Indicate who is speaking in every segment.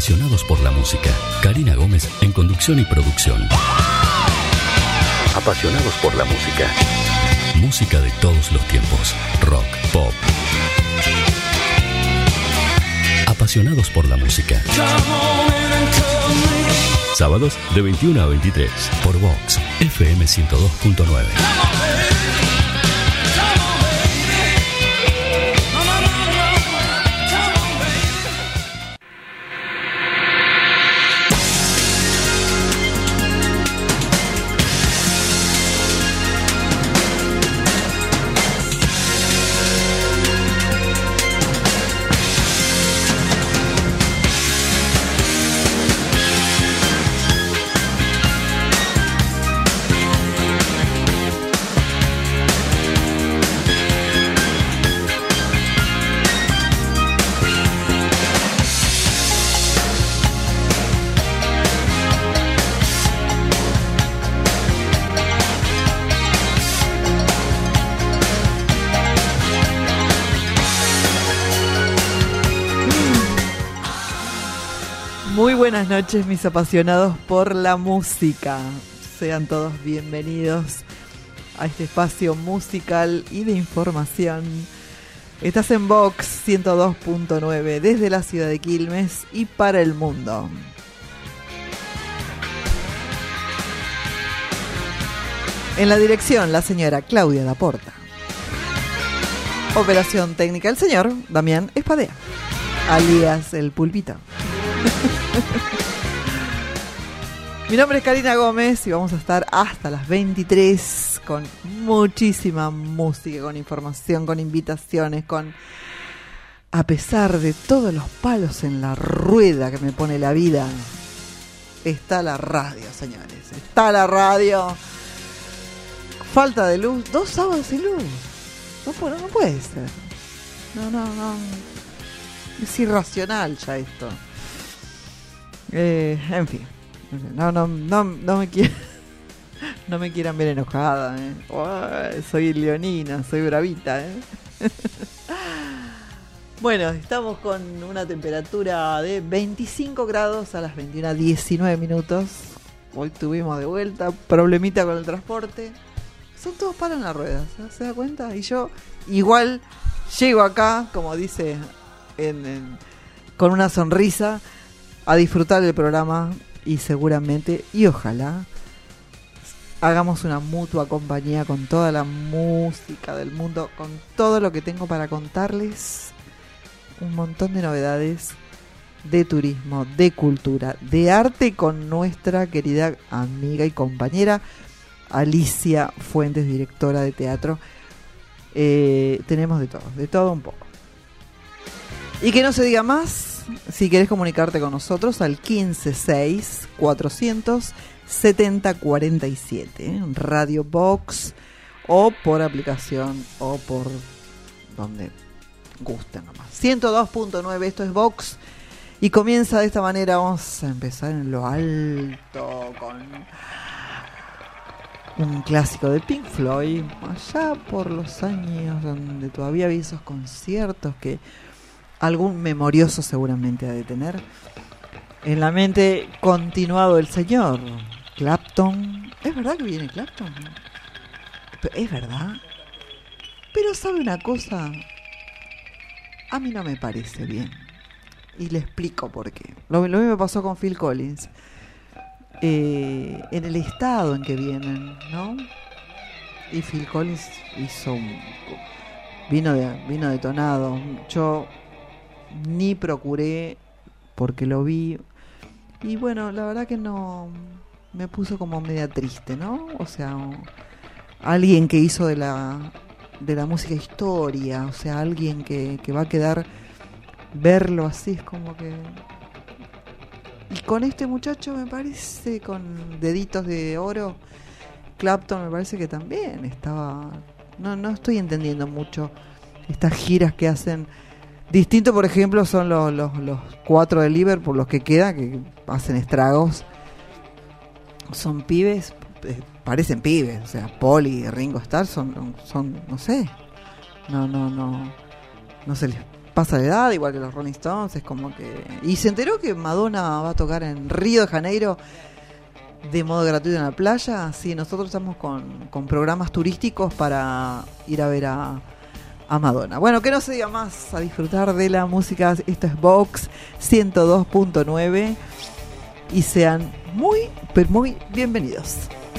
Speaker 1: Apasionados por la música. Karina Gómez en conducción y producción. Apasionados por la música. Música de todos los tiempos. Rock, pop. Apasionados por la música. Sábados de 21 a 23 por Vox FM 102.9.
Speaker 2: Muy buenas noches, mis apasionados por la música. Sean todos bienvenidos a este espacio musical y de información. Estás en Vox 102.9 desde la ciudad de Quilmes y para el mundo. En la dirección, la señora Claudia Laporta. Operación técnica, el señor Damián Espadea, alias el Pulpito. Mi nombre es Karina Gómez y vamos a estar hasta las 23 con muchísima música, con información, con invitaciones, a pesar de todos los palos en la rueda que me pone la vida, está la radio, señores, está la radio. Falta de luz, 2 sábados sin luz, no puede ser, no, es irracional ya esto. En fin, no me quieran ver enojada, soy leonina, soy bravita, Bueno, estamos con una temperatura de 25 grados a las 21:19 minutos. Hoy tuvimos de vuelta problemita con el transporte. Son todos palos en la rueda, ¿se da cuenta? Y yo igual llego acá, como dice, con una sonrisa, a disfrutar del programa y seguramente, y ojalá, hagamos una mutua compañía con toda la música del mundo, con todo lo que tengo para contarles, un montón de novedades de turismo, de cultura, de arte con nuestra querida amiga y compañera Alicia Fuentes, directora de teatro. Tenemos de todo un poco. Y que no se diga más. Si querés comunicarte con nosotros al 156-470-47, Radio Vox, o por aplicación, o por donde gusten nomás. 102.9, esto es Vox, y comienza de esta manera. Vamos a empezar en lo alto con un clásico de Pink Floyd, allá por los años donde todavía había esos conciertos que algún memorioso seguramente ha de tener en la mente. Continuado el señor Clapton. ¿Es verdad que viene Clapton? Es verdad. Pero ¿sabe una cosa? A mí no me parece bien. Y le explico por qué. Lo mismo me pasó con Phil Collins. En el estado en que vienen, ¿no? Y Phil Collins vino detonado. Yo ni procuré porque lo vi y bueno, la verdad que no, me puso como media triste, ¿no? O sea, alguien que hizo de la música historia, o sea, alguien que va a quedar, verlo así es como que. Y con este muchacho me parece, con deditos de oro, Clapton, me parece que también estaba. No estoy entendiendo mucho estas giras que hacen. Distinto, por ejemplo, son los 4 de Liverpool, los que quedan, que hacen estragos. Son pibes, parecen pibes, o sea, Paul y Ringo Starr son no sé, no se les pasa la edad, igual que los Rolling Stones, es como que... Y se enteró que Madonna va a tocar en Río de Janeiro de modo gratuito en la playa. Sí, nosotros estamos con programas turísticos para ir a ver a Madonna. Bueno, que no se diga más, a disfrutar de la música. Esto es Vox 102.9 y sean muy, pero muy bienvenidos.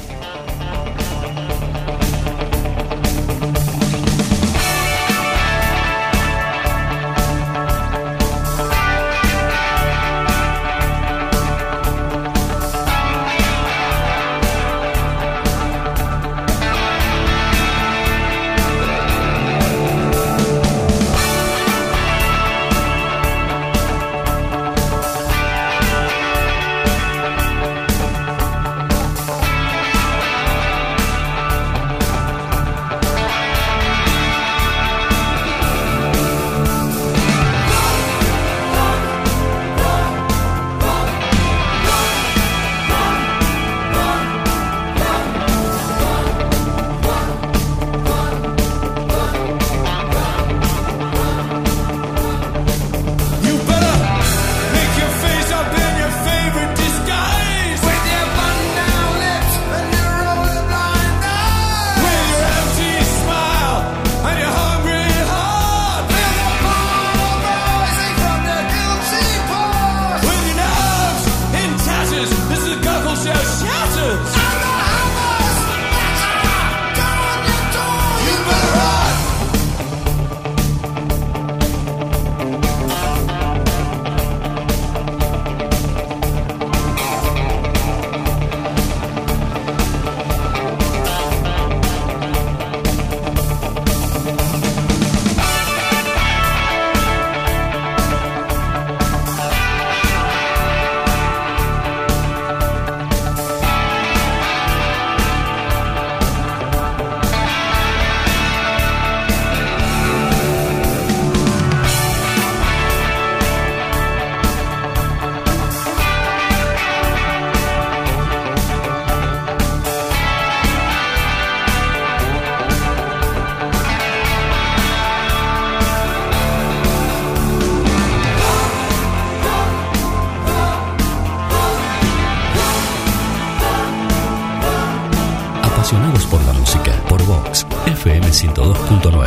Speaker 1: Apasionados por la música, por Vox, FM 102.9.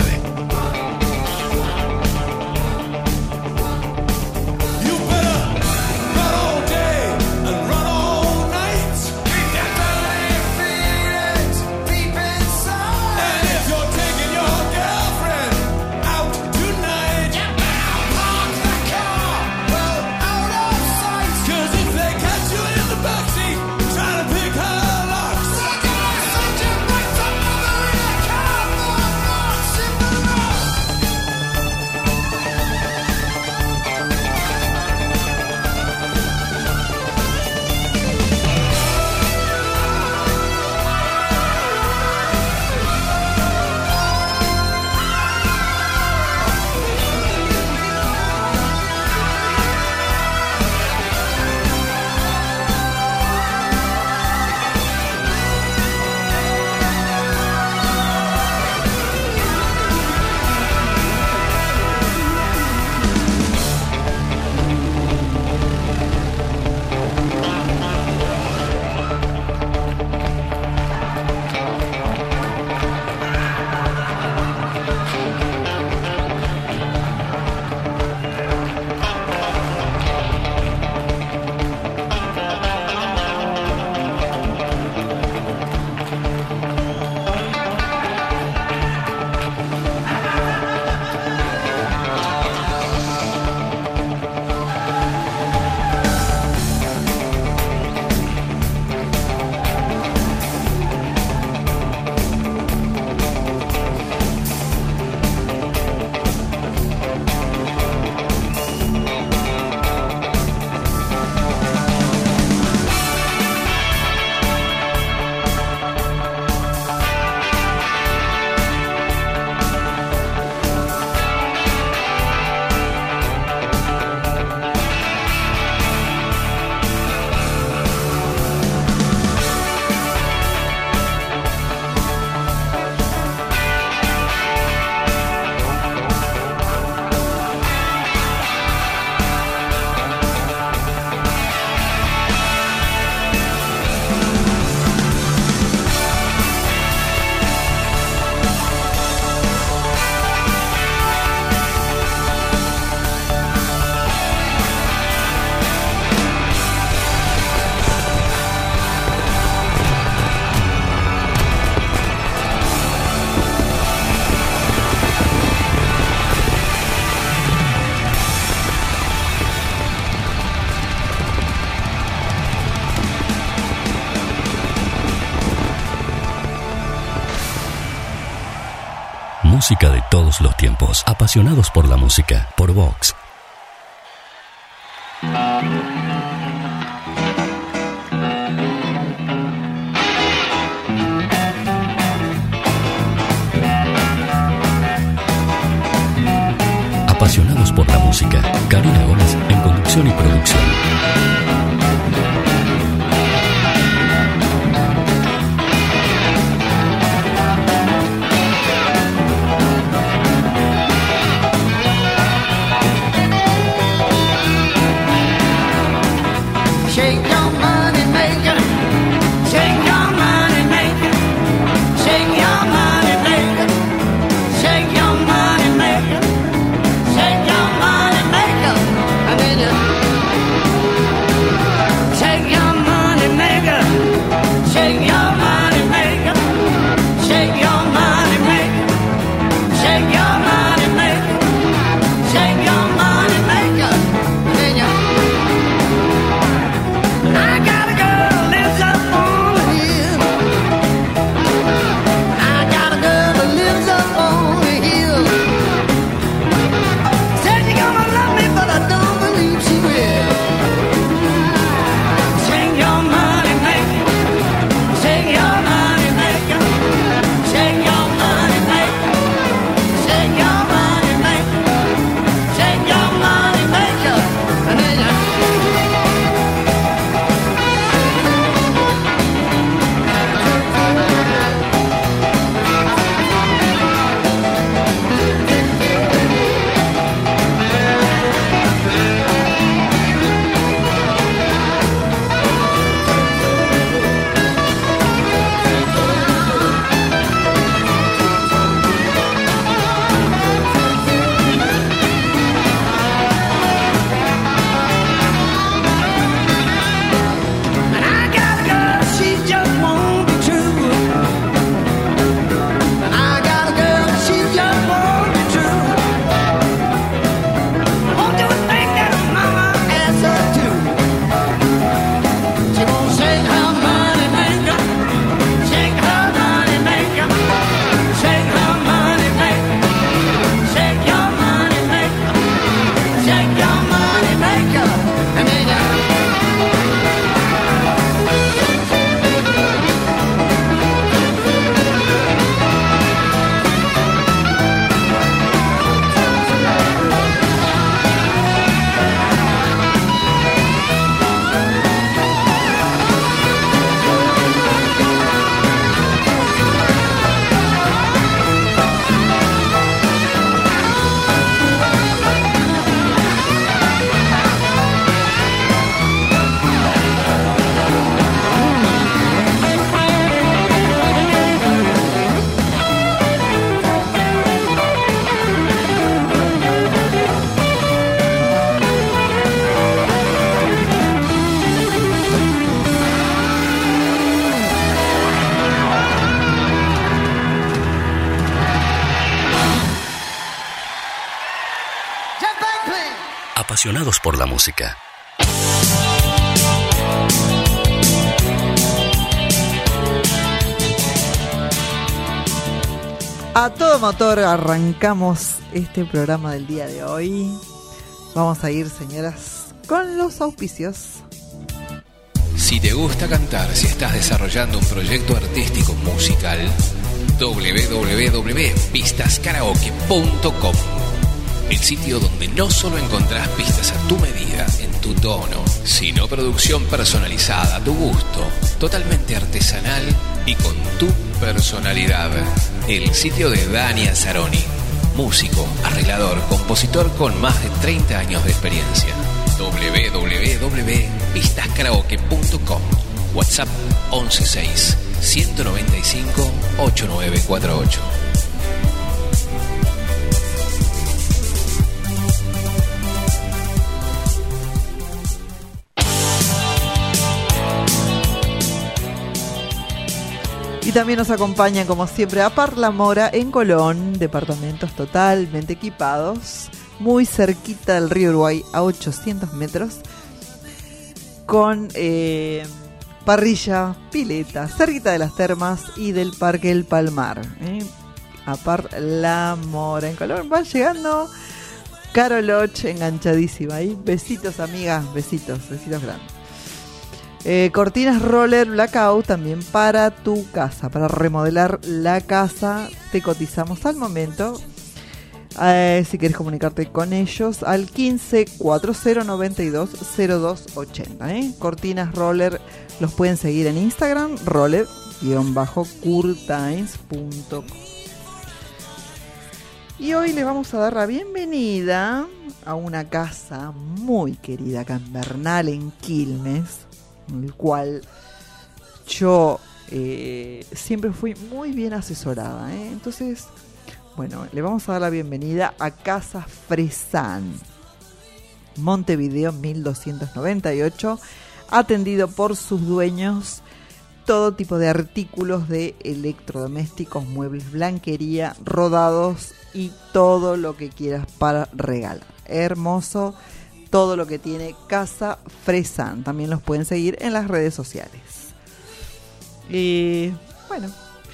Speaker 3: Thank you.
Speaker 1: música de todos los tiempos. Apasionados por la música. Por Vox. Apasionados por la música. Karina Gómez en conducción y producción. Apasionados por la música.
Speaker 2: A todo motor arrancamos este programa del día de hoy. Vamos a ir, señoras, con los auspicios.
Speaker 3: Si te gusta cantar, si estás desarrollando un proyecto artístico musical, www.pistaskaraoke.com, el sitio donde no solo encontrás pistas a tu medida, en tu tono, sino producción personalizada a tu gusto, totalmente artesanal y con tu personalidad. El sitio de Dani Azzaroni, músico, arreglador, compositor con más de 30 años de experiencia. www.pistaskaraoke.com. WhatsApp 116 195 8948.
Speaker 2: Y también nos acompaña, como siempre, a Parla Mora en Colón, departamentos totalmente equipados, muy cerquita del río Uruguay, a 800 metros, con parrilla, pileta, cerquita de las termas y del Parque El Palmar. Apart La Mora en Colón. Va llegando Caro Loch, enganchadísima ahí. Besitos, amigas, besitos grandes. Cortinas Roller Blackout también para tu casa, para remodelar la casa. Te cotizamos al momento. Si quieres comunicarte con ellos al 15 40 92 02 80. Cortinas Roller, los pueden seguir en Instagram, roller-curtains.com. Y hoy les vamos a dar la bienvenida a una casa muy querida acá en Bernal, en Quilmes, en el cual yo siempre fui muy bien asesorada. Entonces, bueno, le vamos a dar la bienvenida a Casa Fresan, Montevideo 1298, atendido por sus dueños, todo tipo de artículos de electrodomésticos, muebles, blanquería, rodados y todo lo que quieras para regalar. Hermoso todo lo que tiene Casa Fresan. También los pueden seguir en las redes sociales. Y bueno,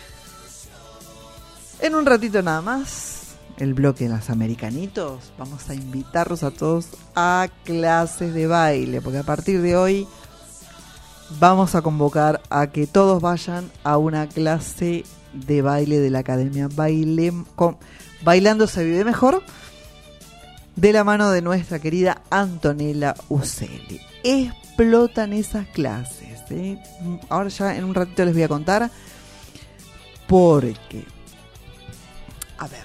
Speaker 2: en un ratito nada más, el bloque de los americanitos, vamos a invitarlos a todos a clases de baile, porque a partir de hoy vamos a convocar a que todos vayan a una clase de baile de la Academia Bailando se vive mejor, de la mano de nuestra querida Antonella Uccelli. Explotan esas clases, Ahora ya en un ratito les voy a contar, porque, a ver,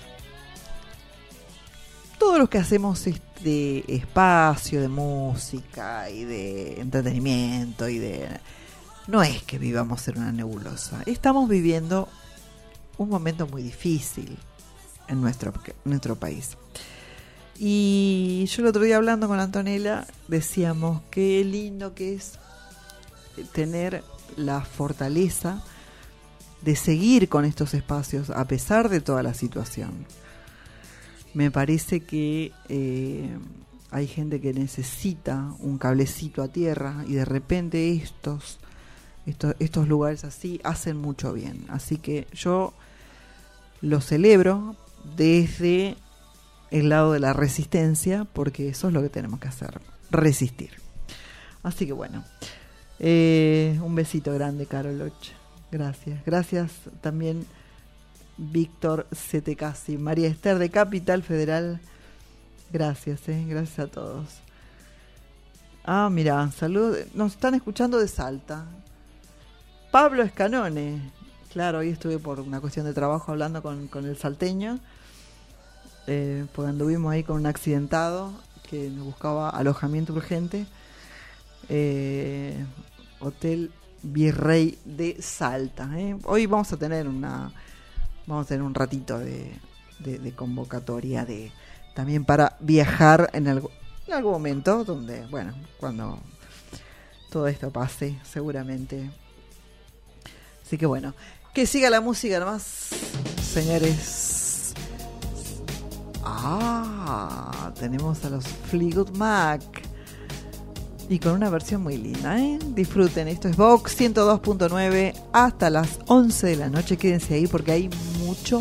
Speaker 2: todos los que hacemos este espacio de música y de entretenimiento no es que vivamos en una nebulosa. Estamos viviendo un momento muy difícil en nuestro país. Y yo el otro día hablando con Antonella decíamos qué lindo que es tener la fortaleza de seguir con estos espacios a pesar de toda la situación. Me parece que hay gente que necesita un cablecito a tierra y de repente estos lugares así hacen mucho bien. Así que yo lo celebro desde el lado de la resistencia, porque eso es lo que tenemos que hacer, resistir. Así que bueno, un besito grande, Caro Loch. Gracias también Víctor Setecasi, María Esther de Capital Federal. Gracias a todos. Mira, saludos, nos están escuchando de Salta. Pablo Escanone, claro, hoy estuve por una cuestión de trabajo hablando con el salteño, porque anduvimos ahí con un accidentado que nos buscaba alojamiento urgente. Hotel Virrey de Salta. Hoy vamos a tener un ratito de convocatoria también para viajar en algún momento donde, bueno, cuando todo esto pase, seguramente. Así que bueno, que siga la música nomás, señores. Tenemos a los Fleetwood Mac y con una versión muy linda, Disfruten, esto es Vox 102.9 hasta las 11 de la noche. Quédense ahí porque hay mucho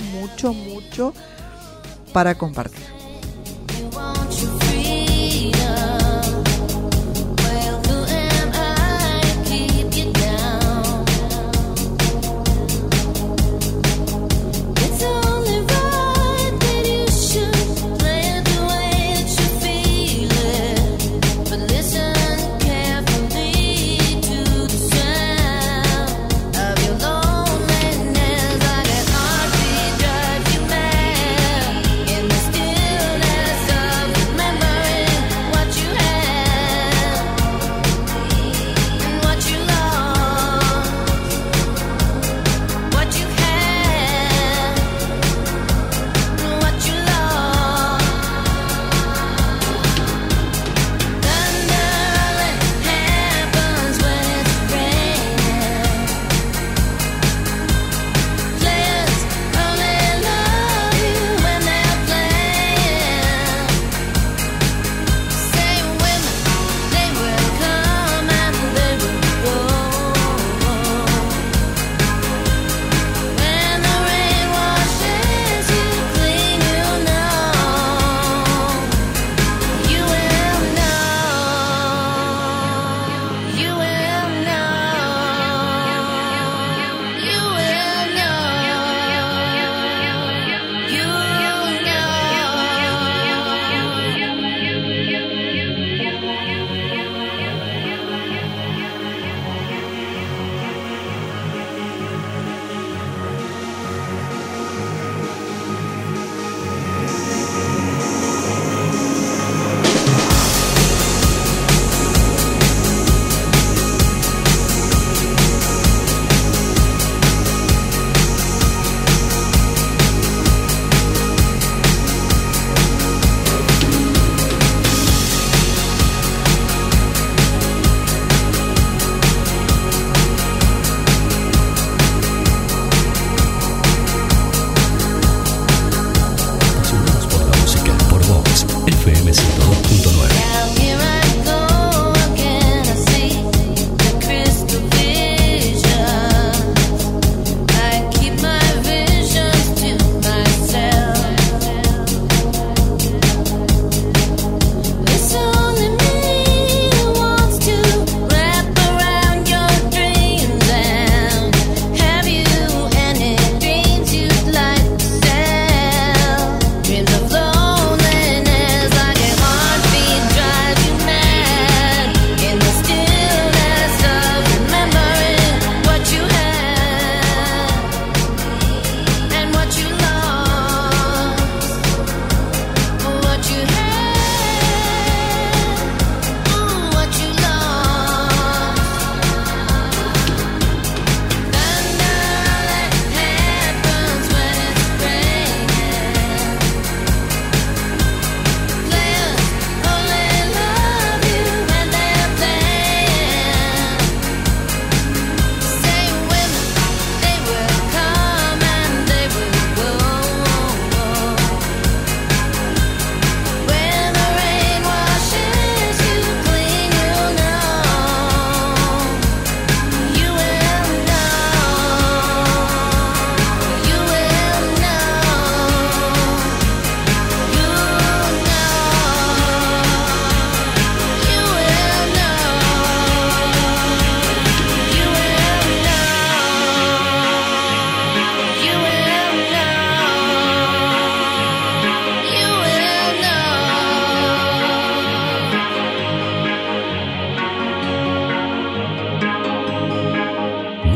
Speaker 2: para compartir.
Speaker 4: Still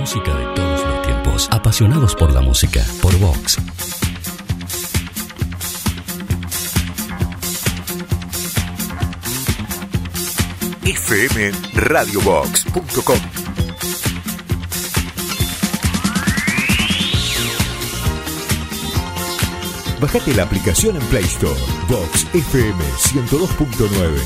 Speaker 1: Música de todos los tiempos. Apasionados por la música. Por Vox.
Speaker 4: fmradiovox.com. Bajate la aplicación en Play Store. Vox FM 102.9.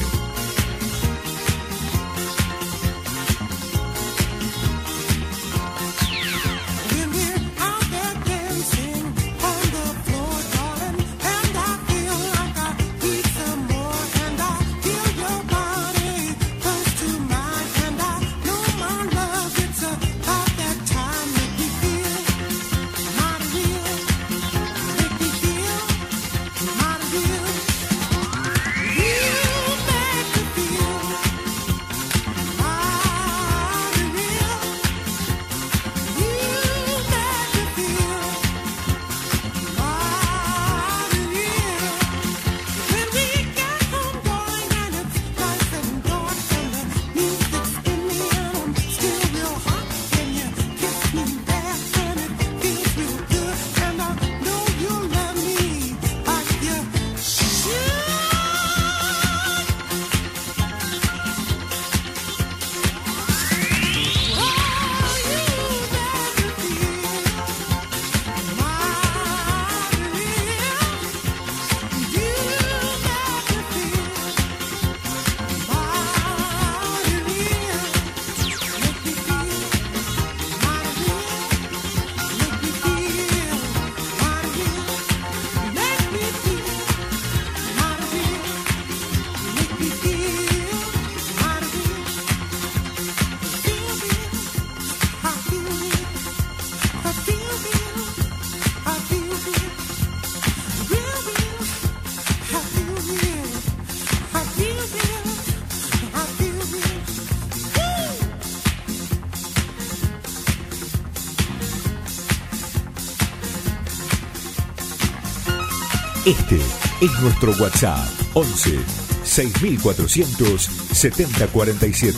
Speaker 4: Este es nuestro WhatsApp 11 6400 7047.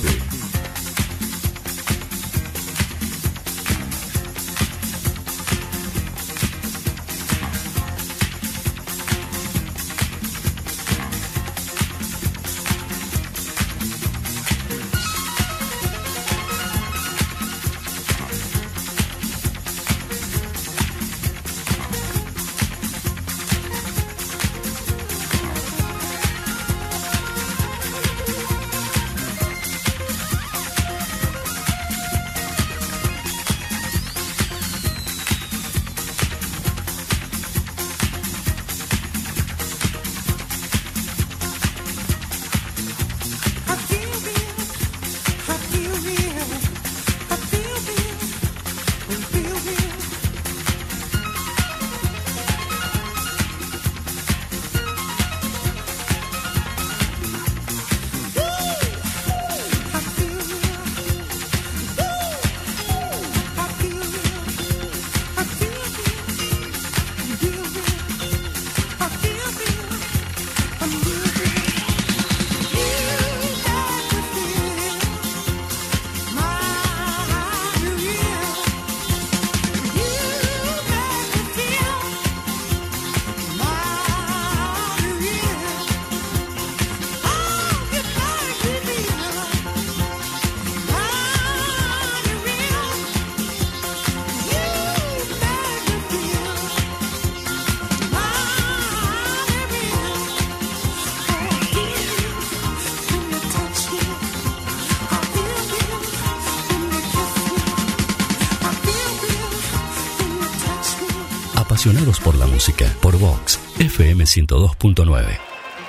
Speaker 1: Apasionados por la música. Por Vox FM 102.9.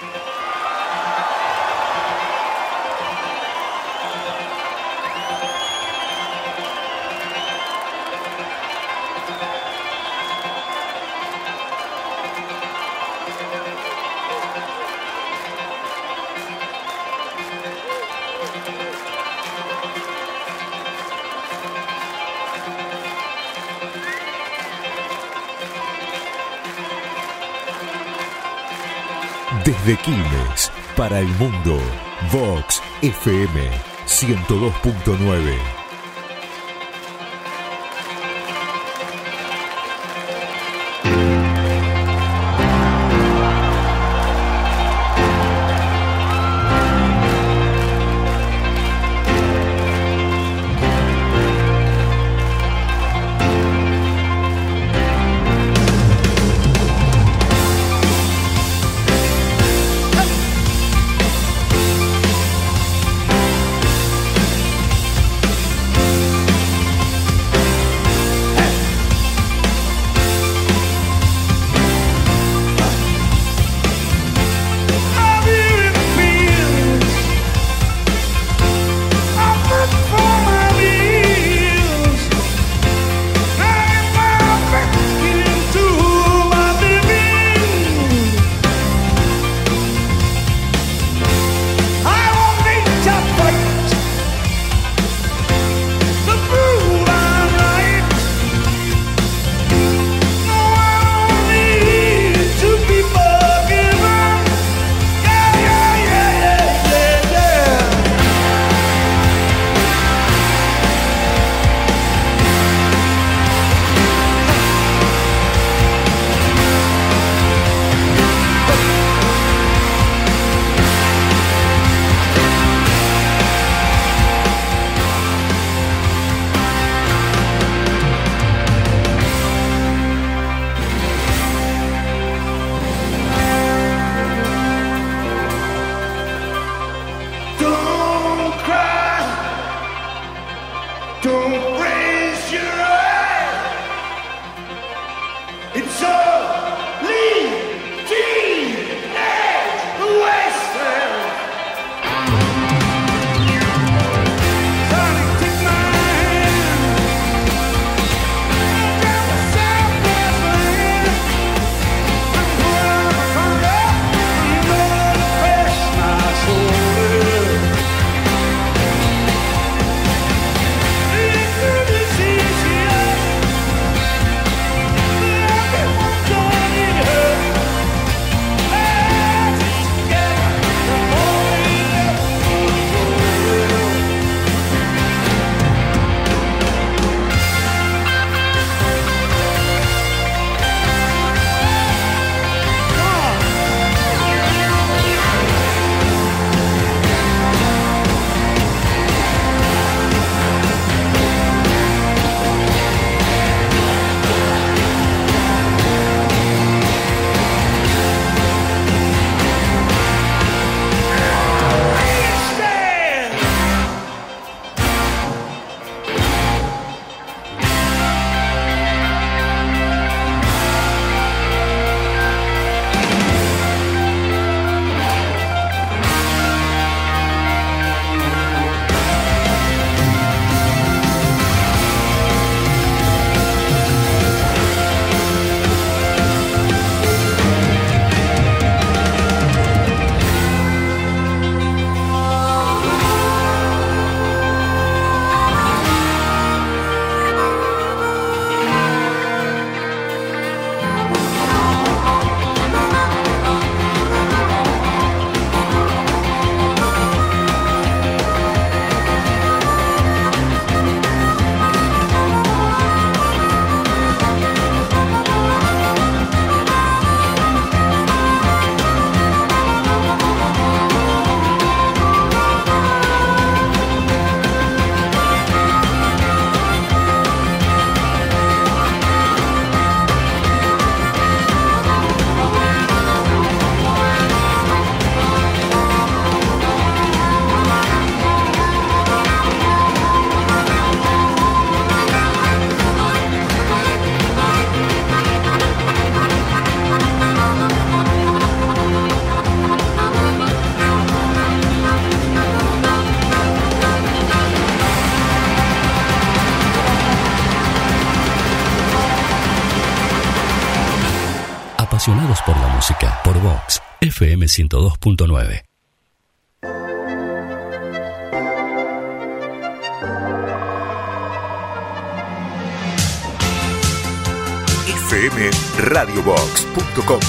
Speaker 4: Desde Quilmes, para el mundo, Vox FM 102.9.
Speaker 1: por la música, por Vox, FM 102.9.
Speaker 4: fmradiobox.com.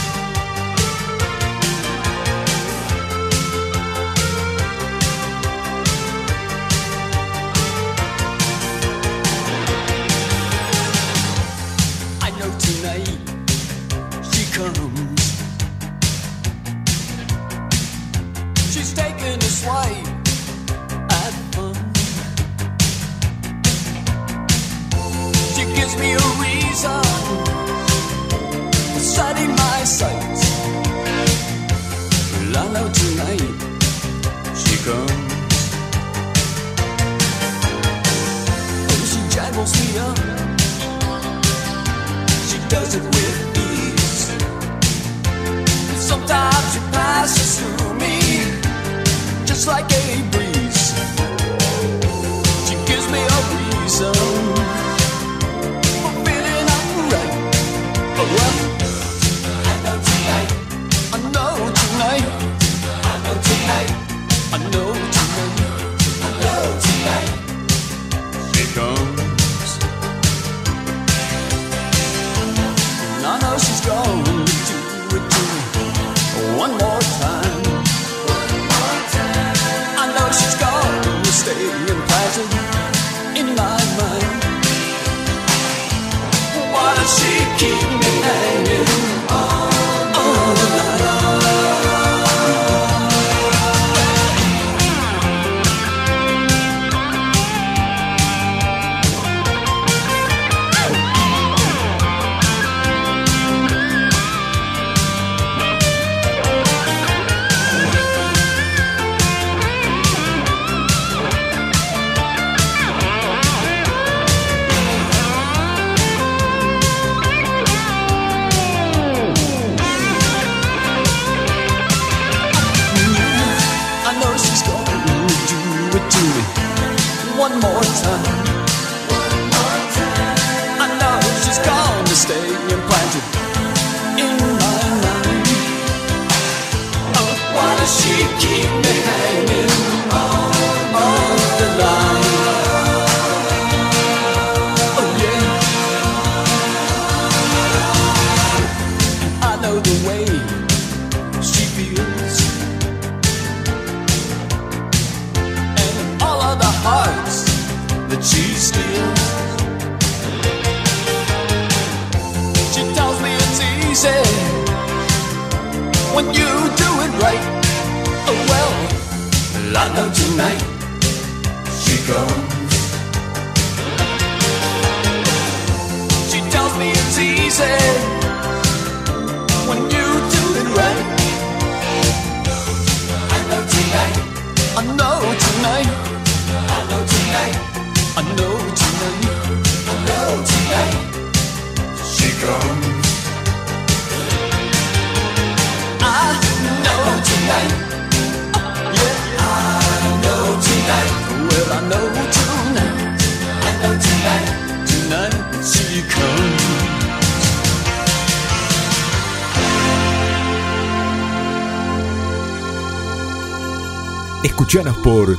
Speaker 4: Escuchanos por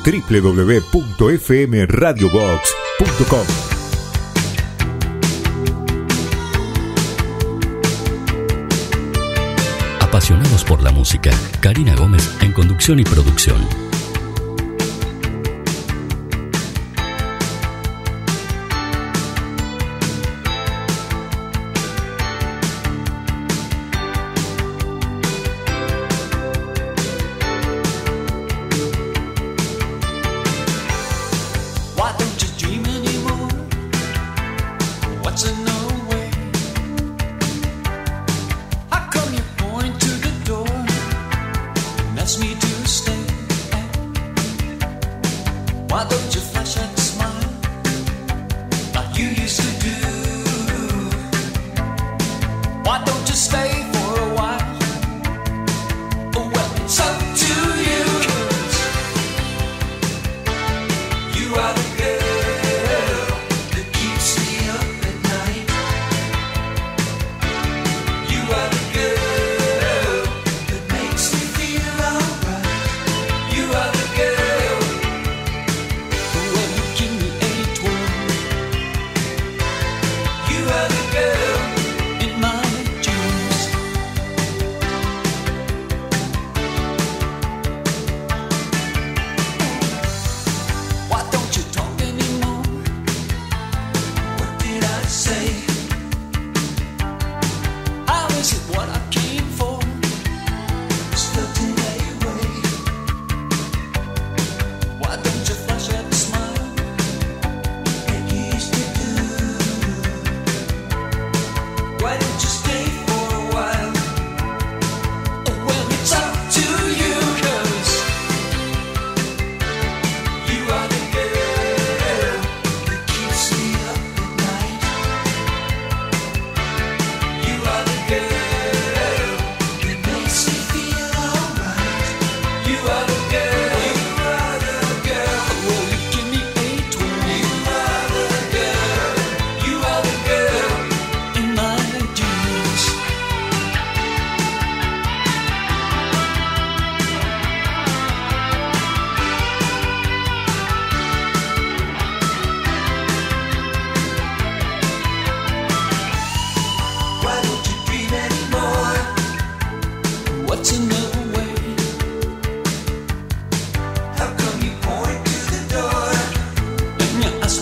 Speaker 4: www.fmradiobox.com.
Speaker 1: Apasionados por la música, Karina Gómez en conducción y producción.
Speaker 5: You are the girl.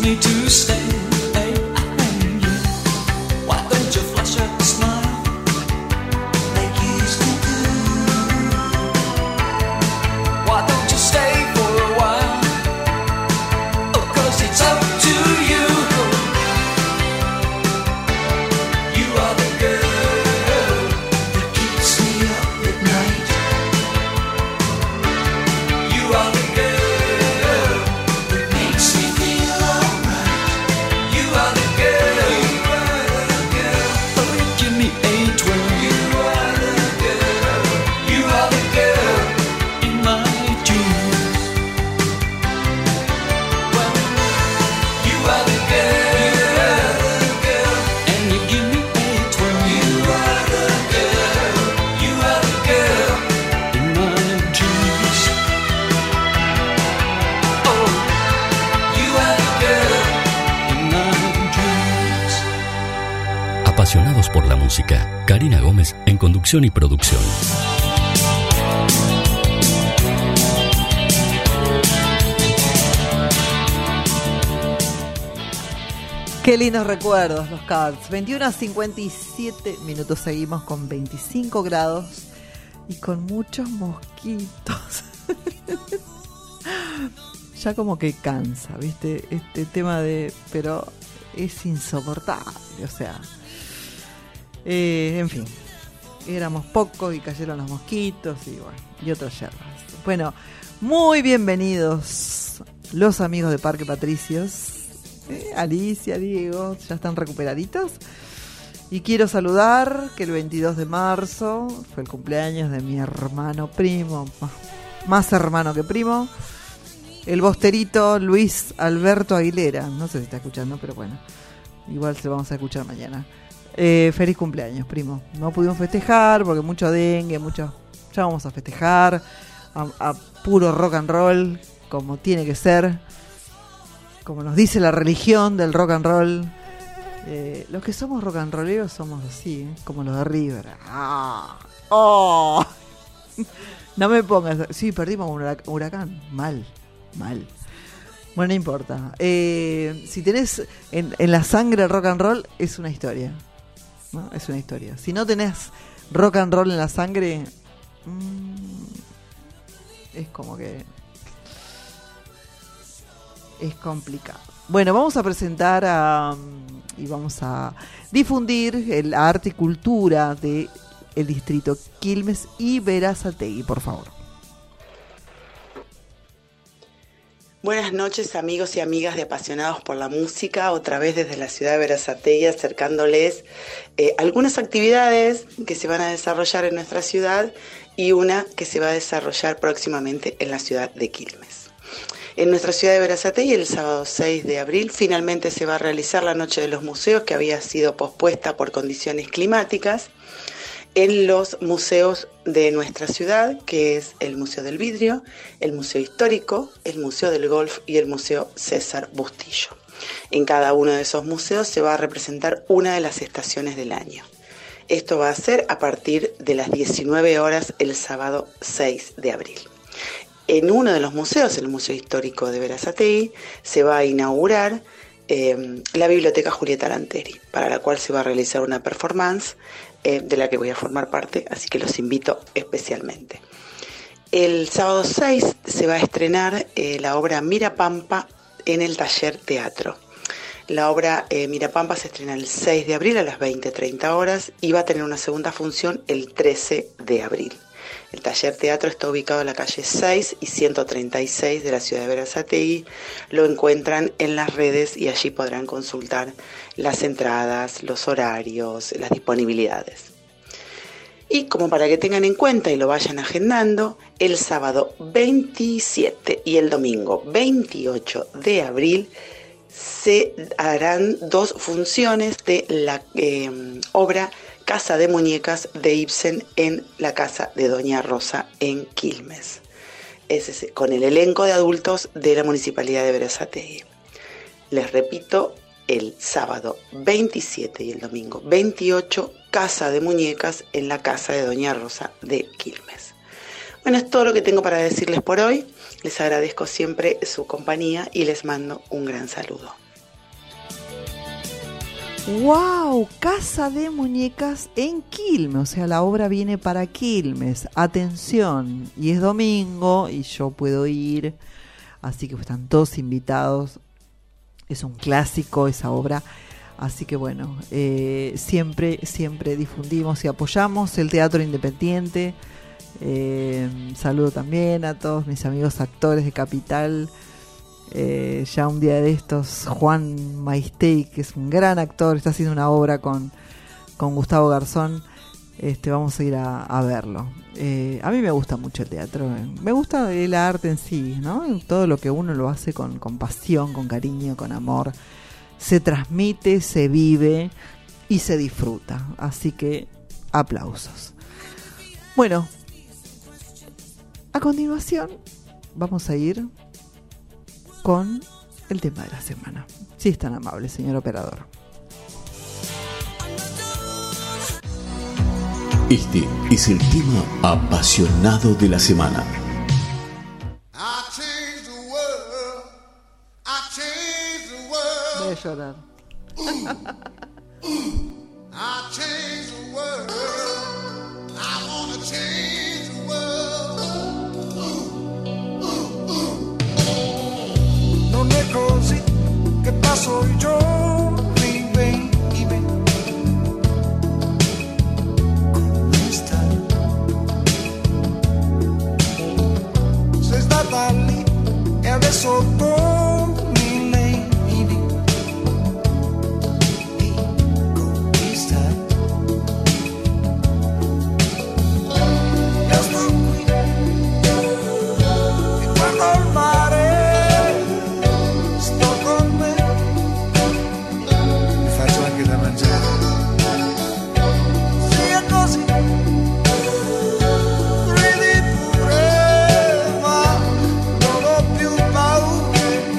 Speaker 1: Apasionados por la música, Karina Gómez en conducción y producción.
Speaker 2: Qué lindos recuerdos los Cars. 21:57 minutos, seguimos con 25 grados y con muchos mosquitos. Ya como que cansa, ¿viste? Este tema de... Pero es insoportable, o sea... en fin, éramos pocos y cayeron los mosquitos y bueno, y otras yerbas. Bueno, muy bienvenidos los amigos de Parque Patricios. Alicia, Diego, ya están recuperaditos. Y quiero saludar que el 22 de marzo fue el cumpleaños de mi hermano primo, más hermano que primo, el bosterito Luis Alberto Aguilera. No sé si está escuchando, pero bueno, igual se vamos a escuchar mañana. Feliz cumpleaños, primo. No pudimos festejar porque mucho dengue, ya vamos a festejar a puro rock and roll, como tiene que ser, como nos dice la religión del rock and roll. Los que somos rock and rolleros somos así, como los de River. ¡Oh! No me pongas. Sí, perdimos un huracán. Mal. Bueno, no importa. Si tenés en la sangre el rock and roll, es una historia, ¿no? Es una historia. Si no tenés rock and roll en la sangre, es como que es complicado. Bueno, vamos a presentar y vamos a difundir la arte y cultura del distrito Quilmes y Berazategui, por favor.
Speaker 5: Buenas noches, amigos y amigas de Apasionados por la Música, otra vez desde la ciudad de Berazategui, acercándoles algunas actividades que se van a desarrollar en nuestra ciudad y una que se va a desarrollar próximamente en la ciudad de Quilmes. En nuestra ciudad de Berazategui, el sábado 6 de abril, finalmente se va a realizar la Noche de los Museos, que había sido pospuesta por condiciones climáticas, en los museos de nuestra ciudad, que es el Museo del Vidrio, el Museo Histórico, el Museo del Golf y el Museo César Bustillo. En cada uno de esos museos se va a representar una de las estaciones del año. Esto va a ser a partir de las 19 horas el sábado 6 de abril. En uno de los museos, el Museo Histórico de Berazategui, se va a inaugurar la Biblioteca Julieta Lanteri, para la cual se va a realizar una performance de la que voy a formar parte, así que los invito especialmente. El sábado 6 se va a estrenar la obra Mirapampa en el Taller Teatro. La obra Mirapampa se estrena el 6 de abril a las 20:30 horas y va a tener una segunda función el 13 de abril. El Taller Teatro está ubicado en la calle 6 y 136 de la ciudad de Berazategui. Lo encuentran en las redes y allí podrán consultar las entradas, los horarios, las disponibilidades. Y como para que tengan en cuenta y lo vayan agendando, el sábado 27 y el domingo 28 de abril se harán dos funciones de la obra Casa de Muñecas de Ibsen en la casa de Doña Rosa en Quilmes. Es con el elenco de adultos de la Municipalidad de Berazategui. Les repito, el sábado 27 y el domingo 28, Casa de Muñecas en la casa de Doña Rosa de Quilmes. Bueno, es todo lo que tengo para decirles por hoy. Les agradezco siempre su compañía y les mando un gran saludo.
Speaker 2: ¡Wow! Casa de Muñecas en Quilmes. O sea, la obra viene para Quilmes. Atención. Y es domingo y yo puedo ir. Así que están todos invitados. Es un clásico esa obra. Así que bueno, siempre difundimos y apoyamos el teatro independiente. Saludo también a todos mis amigos actores de Capital. Ya un día de estos, Juan Maistey, que es un gran actor, está haciendo una obra con Gustavo Garzón. Vamos a ir a verlo. A mí me gusta mucho el teatro, me gusta el arte en sí, ¿no? Todo lo que uno lo hace con pasión, con cariño, con amor, se transmite, se vive y se disfruta. Así que aplausos. Bueno, a continuación vamos a ir con el tema de la semana. Si es tan amable, señor operador.
Speaker 4: Este es el tema apasionado de la semana.
Speaker 2: Voy a llorar.
Speaker 6: Non è così che passo i giorni, baby. Come stai? Sei stata lì e adesso torni, lady. Come stai? Io sto qui e guardo il mare. Ridi pure, ma non ho più paura.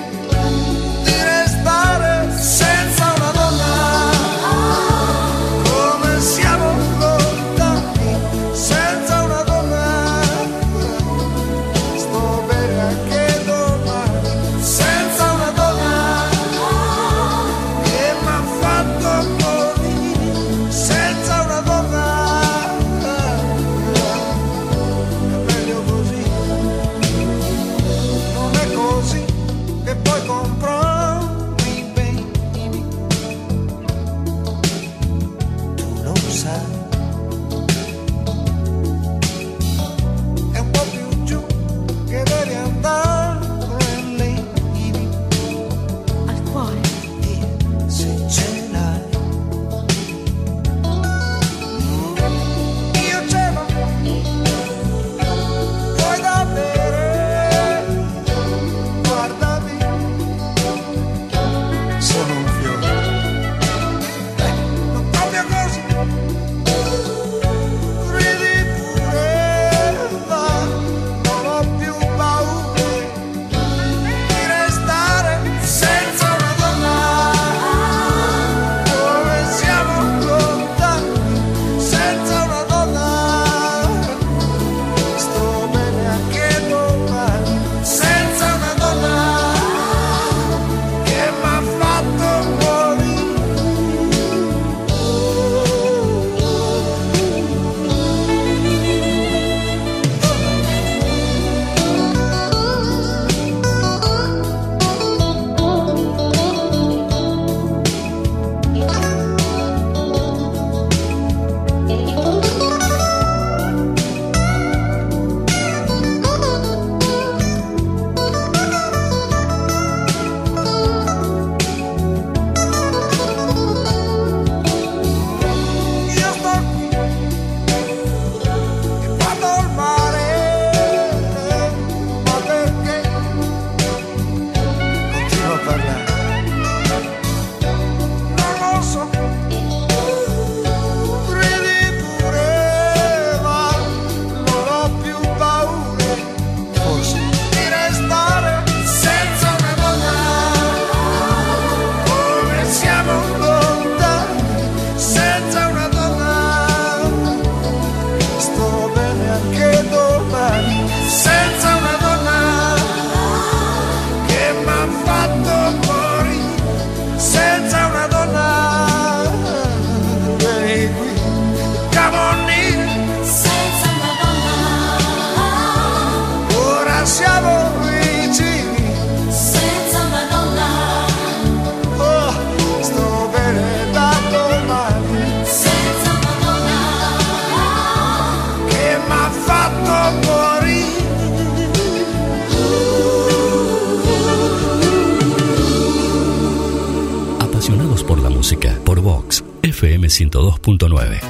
Speaker 1: FM 102.9.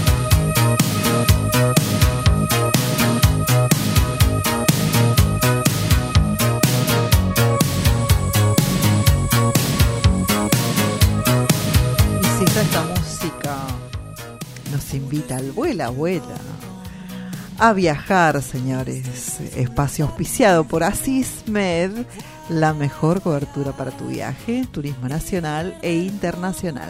Speaker 2: Y si esta música nos invita al vuela, a viajar, señores. Espacio auspiciado por Asismed, la mejor cobertura para tu viaje, turismo nacional e internacional.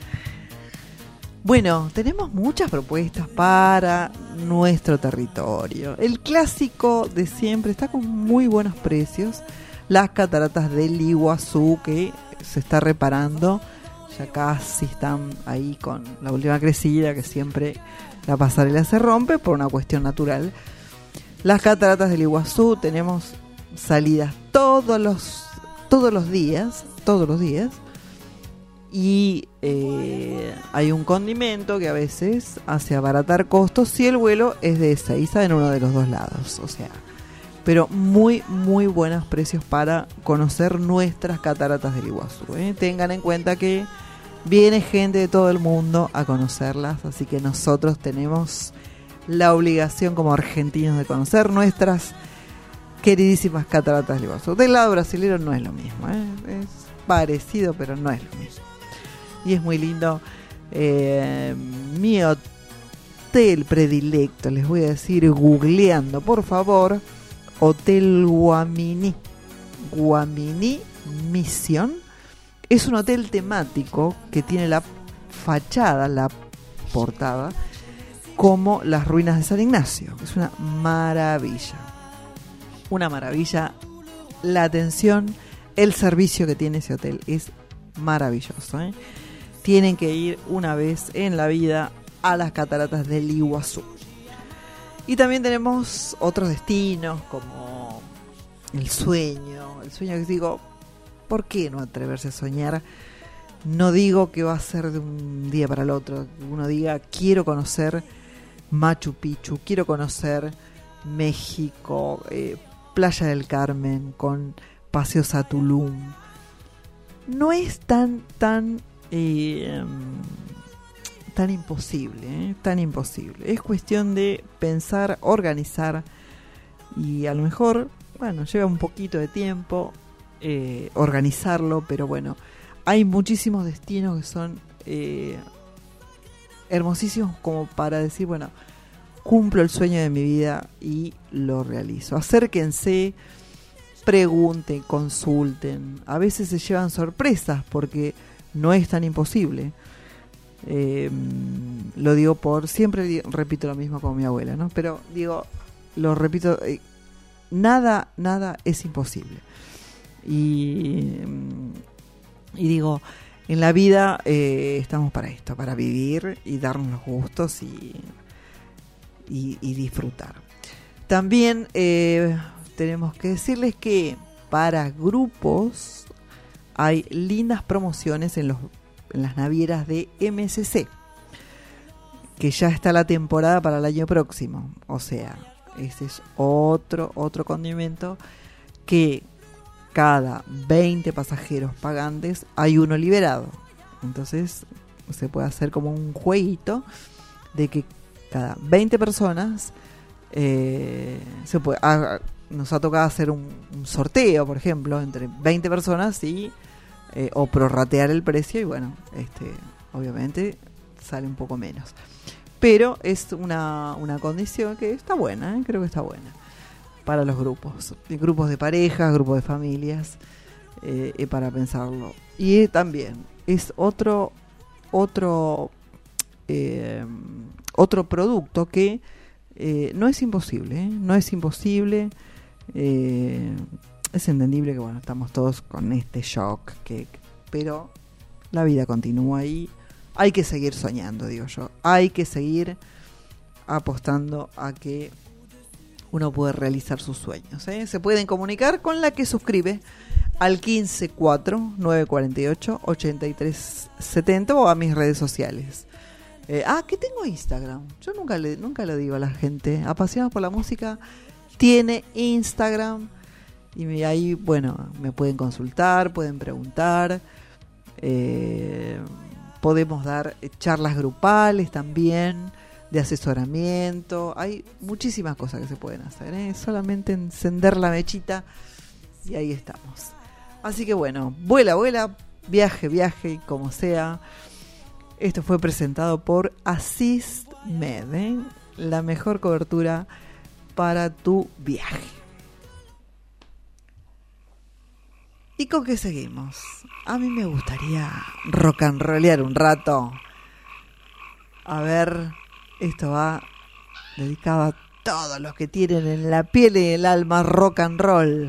Speaker 2: Bueno, tenemos muchas propuestas para nuestro territorio. El clásico de siempre está con muy buenos precios. Las cataratas del Iguazú, que se está reparando. Ya casi están ahí con la última crecida, que siempre la pasarela se rompe por una cuestión natural. Las cataratas del Iguazú, tenemos salidas todos los días. Y hay un condimento que a veces hace abaratar costos si el vuelo es de Ezeiza en uno de los dos lados. O sea, pero muy, muy buenos precios para conocer nuestras cataratas del Iguazú. Tengan en cuenta que viene gente de todo el mundo a conocerlas, así que nosotros tenemos la obligación como argentinos de conocer nuestras queridísimas cataratas del Iguazú. Del lado brasileño no es lo mismo, es parecido, pero no es lo mismo. Y es muy lindo. Mi hotel predilecto, les voy a decir googleando, por favor, Hotel Guamini Mission. Es un hotel temático que tiene la fachada, la portada, como las ruinas de San Ignacio. Es una maravilla. Una maravilla. La atención, el servicio que tiene ese hotel es maravilloso. Tienen que ir una vez en la vida a las cataratas del Iguazú. Y también tenemos otros destinos como el sueño que digo, ¿por qué no atreverse a soñar? No digo que va a ser de un día para el otro. Uno diga, quiero conocer Machu Picchu, quiero conocer México, Playa del Carmen, con paseos a Tulum. No es tan imposible, tan imposible. Es cuestión de pensar, organizar, y a lo mejor, bueno, lleva un poquito de tiempo organizarlo, pero bueno, hay muchísimos destinos que son hermosísimos como para decir, bueno, cumplo el sueño de mi vida y lo realizo. Acérquense, pregunten, consulten. A veces se llevan sorpresas porque no es tan imposible. Lo digo siempre repito lo mismo como mi abuela, ¿no? Pero lo repito, nada es imposible. Y digo, en la vida estamos para esto, para vivir y darnos los gustos y disfrutar. También tenemos que decirles que para grupos hay lindas promociones en las navieras de MSC, que ya está la temporada para el año próximo. O sea, ese es otro condimento, que cada 20 pasajeros pagantes hay uno liberado. Entonces se puede hacer como un jueguito de que cada 20 personas nos ha tocado hacer un sorteo, por ejemplo, entre 20 personas o prorratear el precio, y bueno, obviamente sale un poco menos. Pero es una condición que está buena, creo que está buena para los grupos de parejas, grupos de familias, para pensarlo. Y también es otro producto que no es imposible, es entendible que bueno, estamos todos con este shock, pero la vida continúa y hay que seguir soñando, digo yo. Hay que seguir apostando a que uno puede realizar sus sueños. Se pueden comunicar con la que suscribe al 154-948-8370 o a mis redes sociales. Que tengo Instagram. Yo nunca le digo a la gente. Apasionados por la Música tiene Instagram. Y ahí, bueno, me pueden consultar, pueden preguntar. podemos dar charlas grupales también, de asesoramiento. Hay muchísimas cosas que se pueden hacer, ¿eh? Solamente encender la mechita y ahí estamos. Así que bueno, vuela, viaje, como sea. Esto fue presentado por Assist Med, ¿eh? La mejor cobertura para tu viaje. ¿Y con qué seguimos? A mí me gustaría rock and rollear un rato. A ver, esto va dedicado a todos los que tienen en la piel y el alma rock and roll.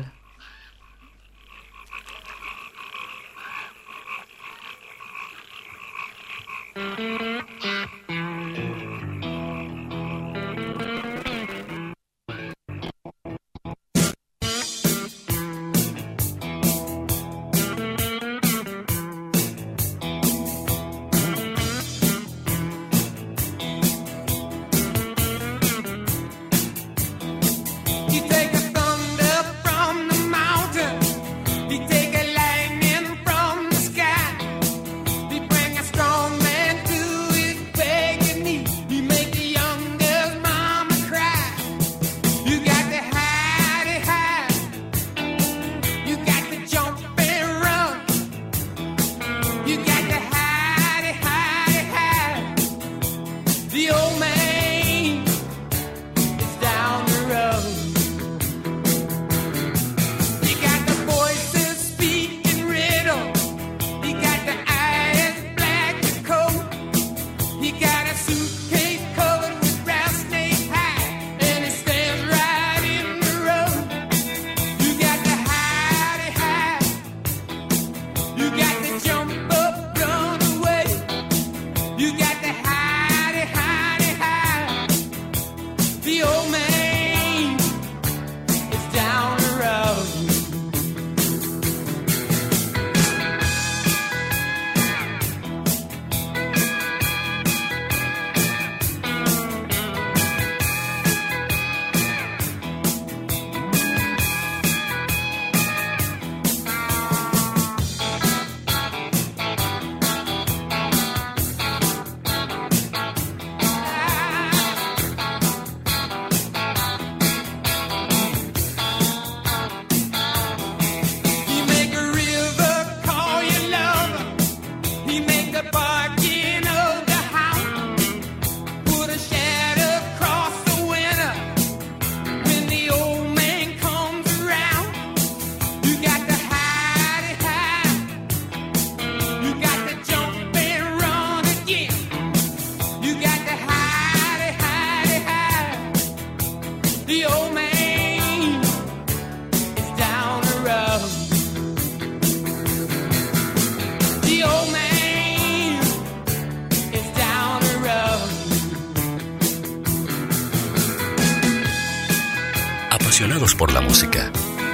Speaker 1: Apasionados por la música.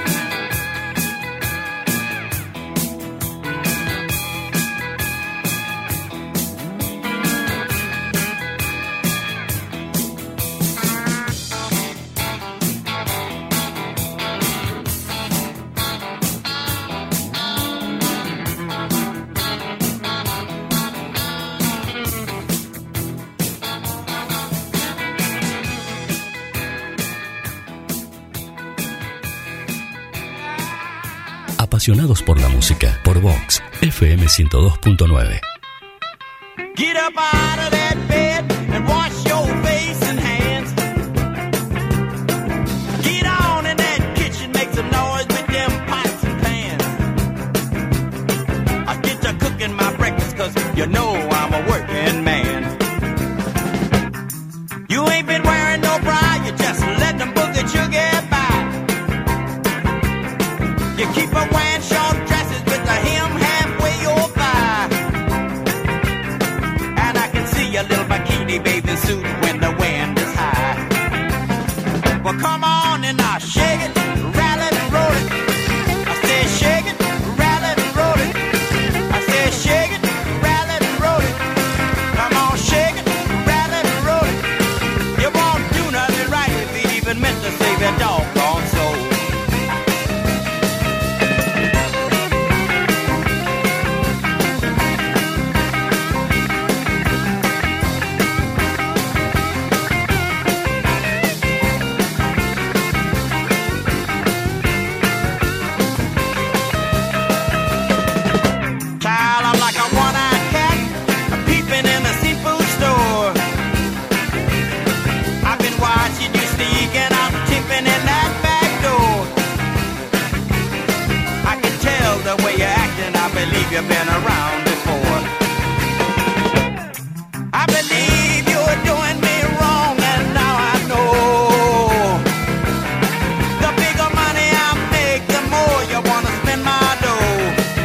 Speaker 1: Apasionados por la música, por Vox FM 102.9.
Speaker 7: Get up out of that bed and wash your face and hands. Get on in that kitchen, make some noise with them pots and pans. I get to cooking my breakfast cause you know I'm a working man. You ain't been wearing no bra, you just let them boogie you get by. You keep on wearing short dresses with the hem halfway your thigh. And I can see your little bikini bathing suit when the wind is high. Well, come on and now shake it, rattle it and roll it. I said shake it, rattle it and roll it. I said shake it, rattle it and roll you've been around before. I believe you're doing me wrong, and now I know. The bigger money I make, the more you wanna spend my dough.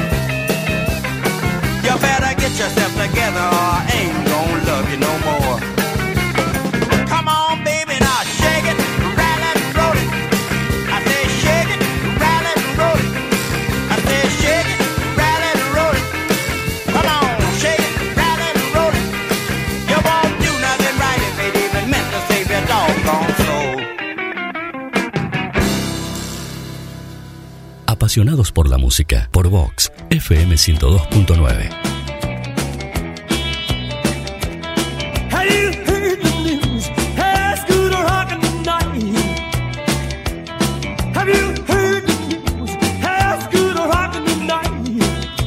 Speaker 7: You better get yourself together or I ain't gonna love you no more. Come on, baby, now shake it, rattle it, roll it. I say shake it, rattle it, roll it. I say shake it, rattle it, roll it. Come on, shake it, rattle it, roll it. You won't do nothing right if it even meant to save your doggone soul.
Speaker 1: Apasionados por la música, por Vox, FM 102.9.
Speaker 6: Have you heard the news? Hey, Scooter rockin' tonight. Have you heard the news? Hey, Scooter rockin' tonight.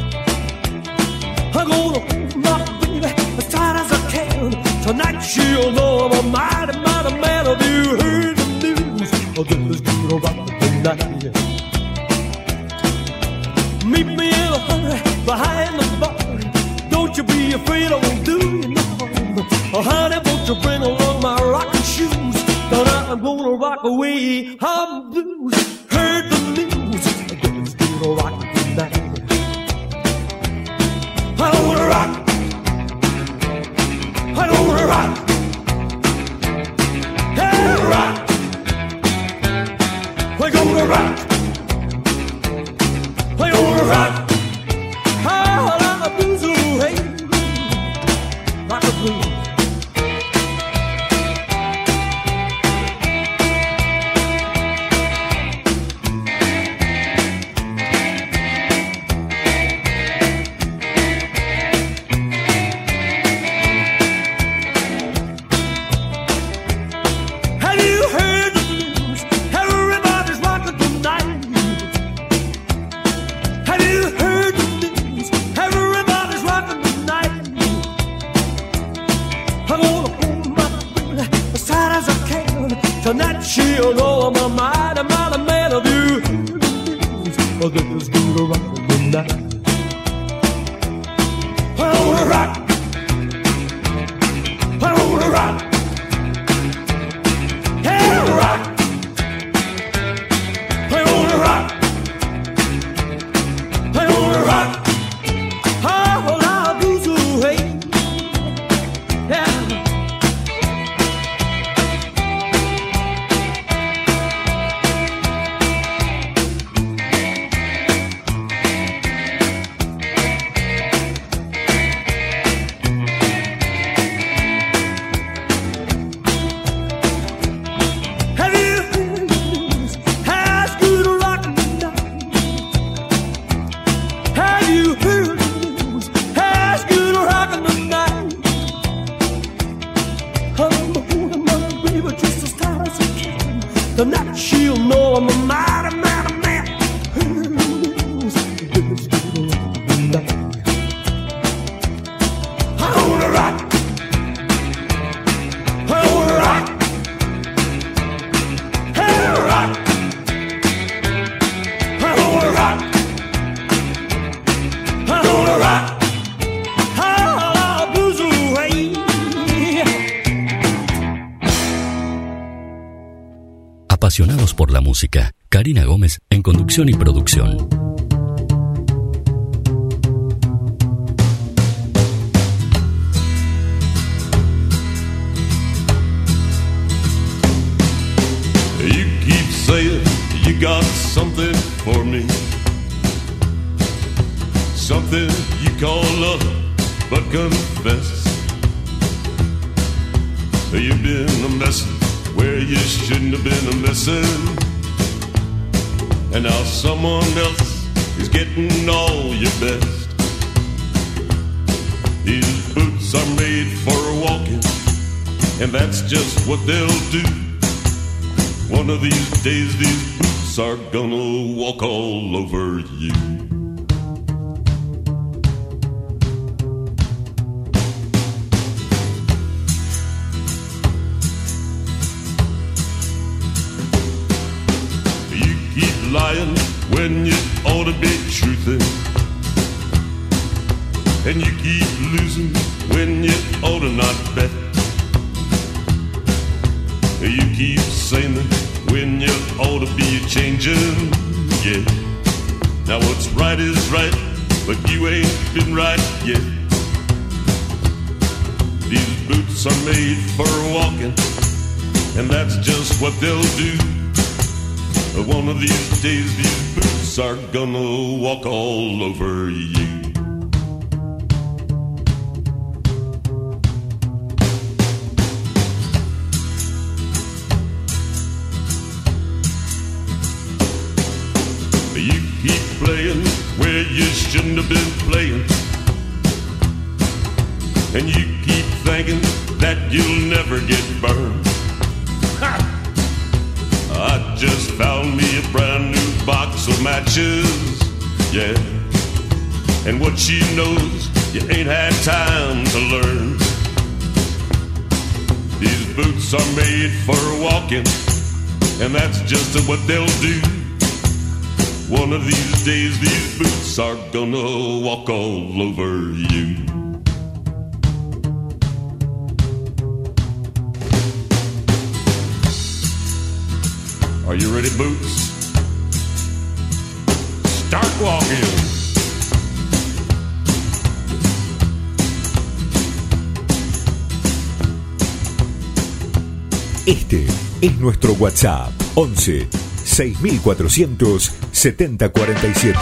Speaker 6: I'm gonna hold my baby as tight as I can. Tonight she'll know I'm a mighty, mighty man. Have you heard the news? Oh, this is Scooter rockin' tonight. Meet me in a hurry behind the bar. Don't you be afraid I won't do you no harm. Oh, honey, won't you bring along my rocking shoes? Tonight I'm gonna rock away I'm blues. Heard the news, it's gonna rock tonight. I don't wanna rock. I don't wanna rock. Hey, rock. We're gonna rock. We're gonna rock. How I do so hey. Rock the blues. Have you heard the news? Everybody's rocking tonight. Have you heard the news? Everybody's rocking tonight. I'm gonna hold my baby as tight as I can. Tonight she'll know I'm a mighty, mighty man. Of you heard the news? Oh, this is gonna rock tonight. I wanna rock. I wanna rock. Hey, rock. I wanna rock. I wanna rock. How I do so hey. Yeah. Have you heard the news? How's good rockin' tonight? Have you heard the news? How's good rockin' tonight? I'm holding my baby just as tight as I can. Tonight she'll know I'm a mighty, mighty man. Heard the news? It's good rockin' tonight. I wanna rock. I wanna rock. Hey, rock. I wanna rock. I wanna rock. How blues away.
Speaker 1: Apasionados por la música, Karina Gómez en conducción y producción.
Speaker 8: You keep saying you got something for me, something you call love, but confess you've been a messin' where you shouldn't have been a messin', and now someone else is getting all your best. These boots are made for walking, and that's just what they'll do. One of these days these boots are gonna walk all over you. You keep lying when you ought to be truthing. and you keep losing when you ought to not bet. You keep saying that when you ought to be changing, yeah. Now what's right is right, but you ain't been right yet. These boots are made for walking, and that's just what they'll do. One of these days, these boots are gonna walk all over you. You keep playing where you shouldn't have been playing, and you keep thinking that you'll never get burned. Ha! I just found me a brand new box of matches, yeah. And what she knows, you ain't had time to learn. These boots are made for walking, and that's just what they'll do. One of these days, these boots are gonna walk all over you. Are you ready, boots? Start walking.
Speaker 4: Este es nuestro WhatsApp 11 6400 7047.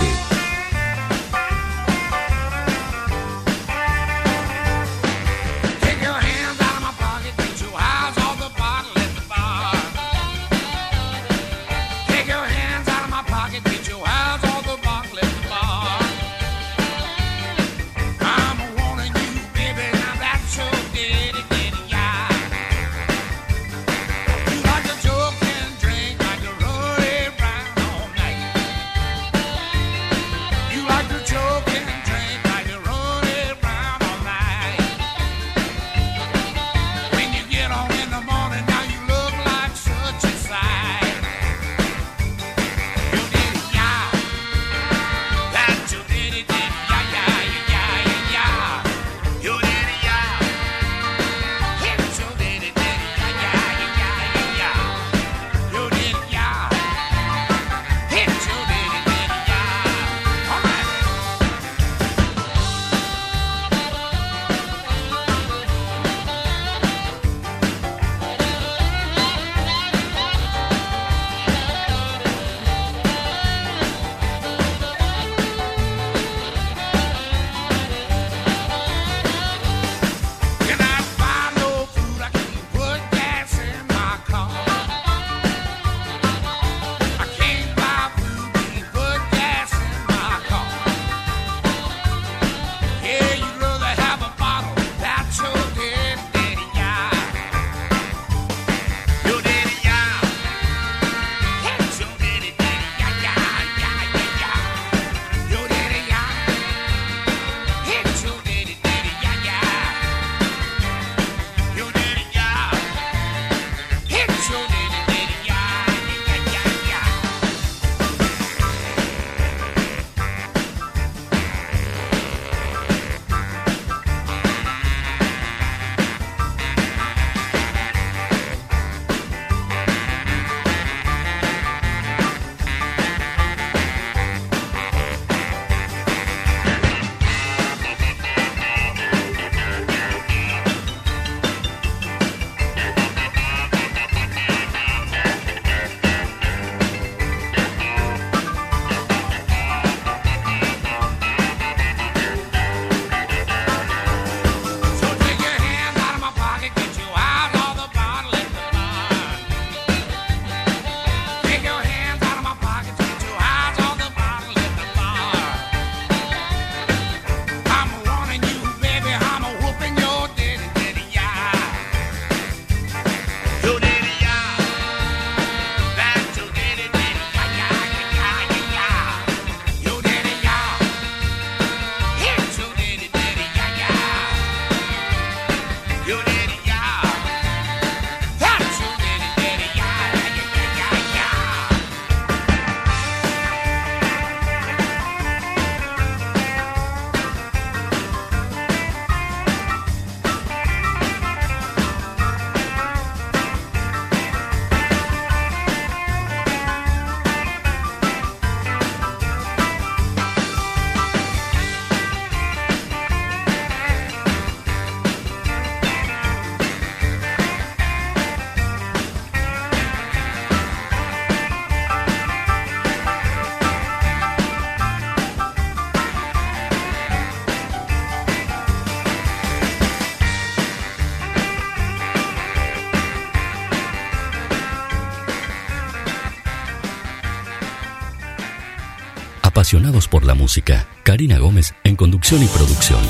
Speaker 1: Apasionados por la música. Karina Gómez en conducción y producción.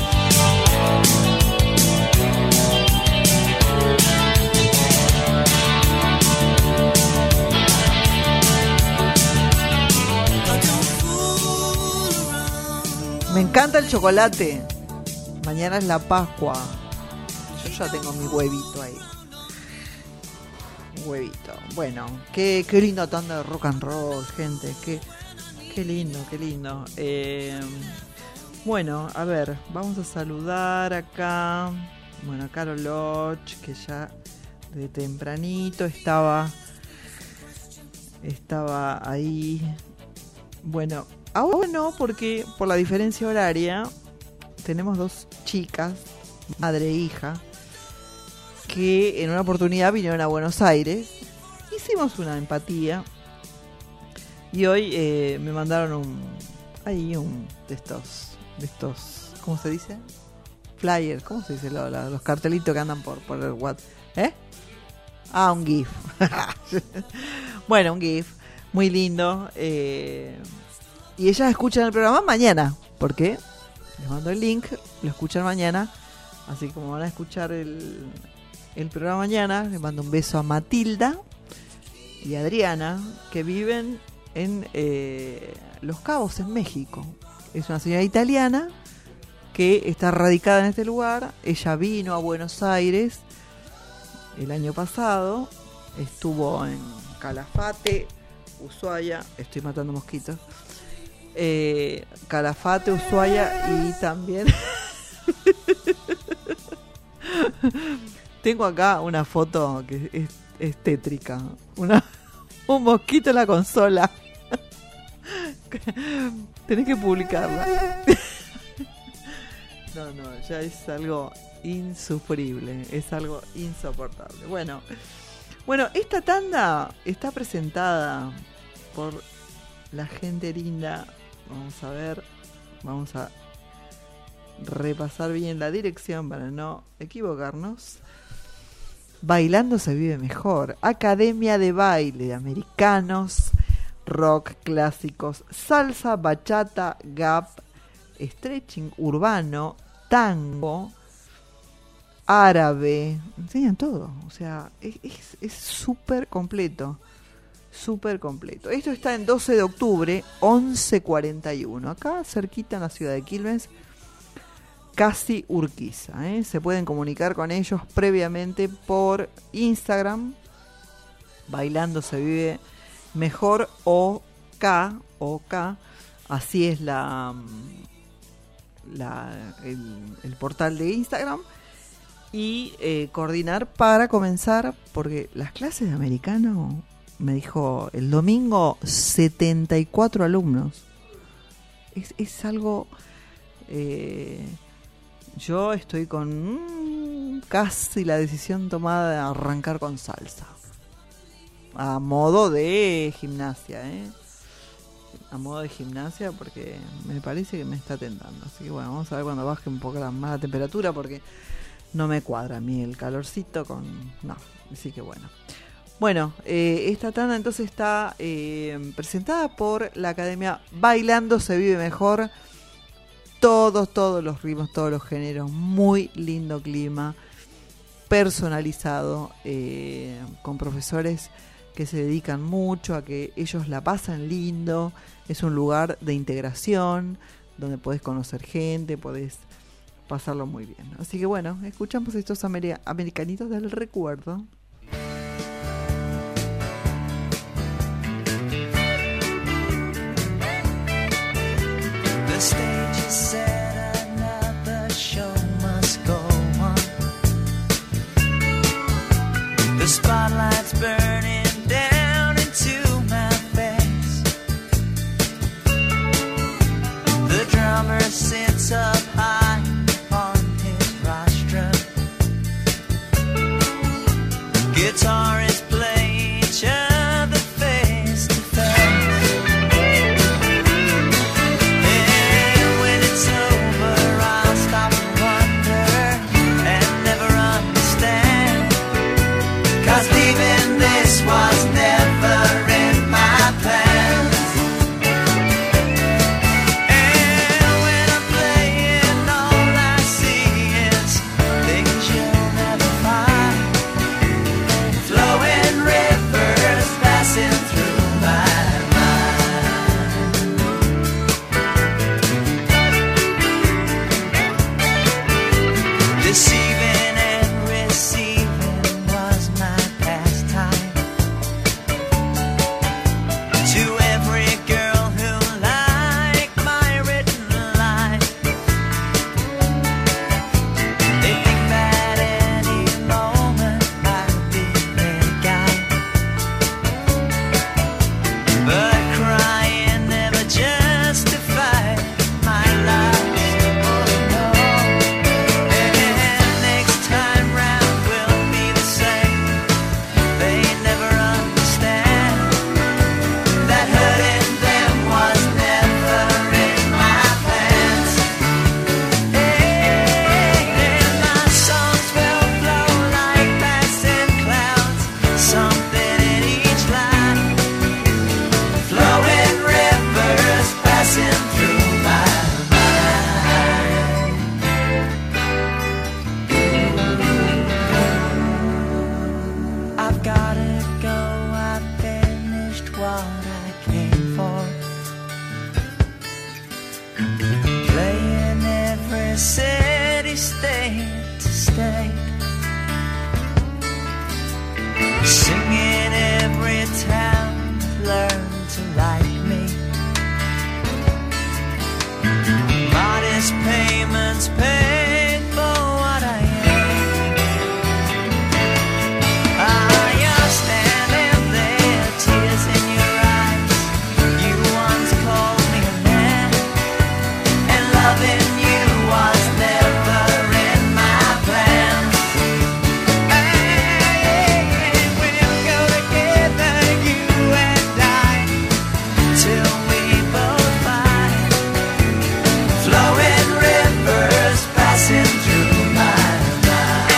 Speaker 2: Me encanta el chocolate. Mañana es la Pascua. Yo ya tengo mi huevito ahí. Huevito. Bueno, qué lindo tanda de rock and roll, gente. Qué lindo, qué lindo. Bueno, a ver, vamos a saludar acá. Bueno, a Carol Loch, que ya de tempranito estaba ahí. Bueno, ahora no, porque por la diferencia horaria tenemos dos chicas, madre e hija, que en una oportunidad vinieron a Buenos Aires. Hicimos una empatía y hoy me mandaron un de estos, ¿cómo se dice? Flyer, ¿cómo se dice? Los cartelitos que andan por el WhatsApp. Un GIF. Bueno, un GIF muy lindo. Y ellas escuchan el programa mañana, porque les mando el link, lo escuchan mañana. Así como van a escuchar el programa mañana, les mando un beso a Matilda y a Adriana, que viven en Los Cabos, en México. Es una señora italiana que está radicada en este lugar. Ella vino a Buenos Aires el año pasado, estuvo en Calafate, Ushuaia, estoy matando mosquitos, Calafate, Ushuaia y también tengo acá una foto que es tétrica, un mosquito en la consola. Tenés que publicarla. No, ya es algo insufrible, es algo insoportable. Bueno, esta tanda está presentada por la gente linda. Vamos a ver, vamos a repasar bien la dirección para no equivocarnos. Bailando se vive mejor. Academia de baile, americanos, rock clásicos, salsa, bachata, gap, stretching urbano, tango, árabe, enseñan todo. O sea, es súper completo. Súper completo. Esto está en 12 de octubre, 11:41. Acá cerquita en la ciudad de Quilmes, casi Urquiza. Se pueden comunicar con ellos previamente por Instagram. Bailando se vive mejor OK. Así es el portal de Instagram. Y coordinar para comenzar, porque las clases de americano, me dijo el domingo, 74 alumnos. Es algo... yo estoy con casi la decisión tomada de arrancar con salsa. A modo de gimnasia, A modo de gimnasia, porque me parece que me está tentando. Así que bueno, vamos a ver cuando baje un poco más la temperatura, porque no me cuadra a mí el calorcito con... No, así que bueno. Bueno, esta tanda entonces está presentada por la Academia Bailando se vive mejor. Todos los ritmos, todos los géneros. Muy lindo clima. Personalizado. Con profesores que se dedican mucho a que ellos la pasan lindo. Es un lugar de integración donde podés conocer gente, podés pasarlo muy bien. Así que bueno, escuchamos estos americanitos del recuerdo.
Speaker 9: The stage is set, another show must go on. The spotlight's burning down into my face. The drummer sits up high on his rostrum. every city, state to state, singing every town, learn to like me. Modest payments paid for what I am. You're standing there, tears in your eyes. You once called me a man, and loving you was never in my plans. We'll go together, you and I, till we both find flowing rivers passing through my mind.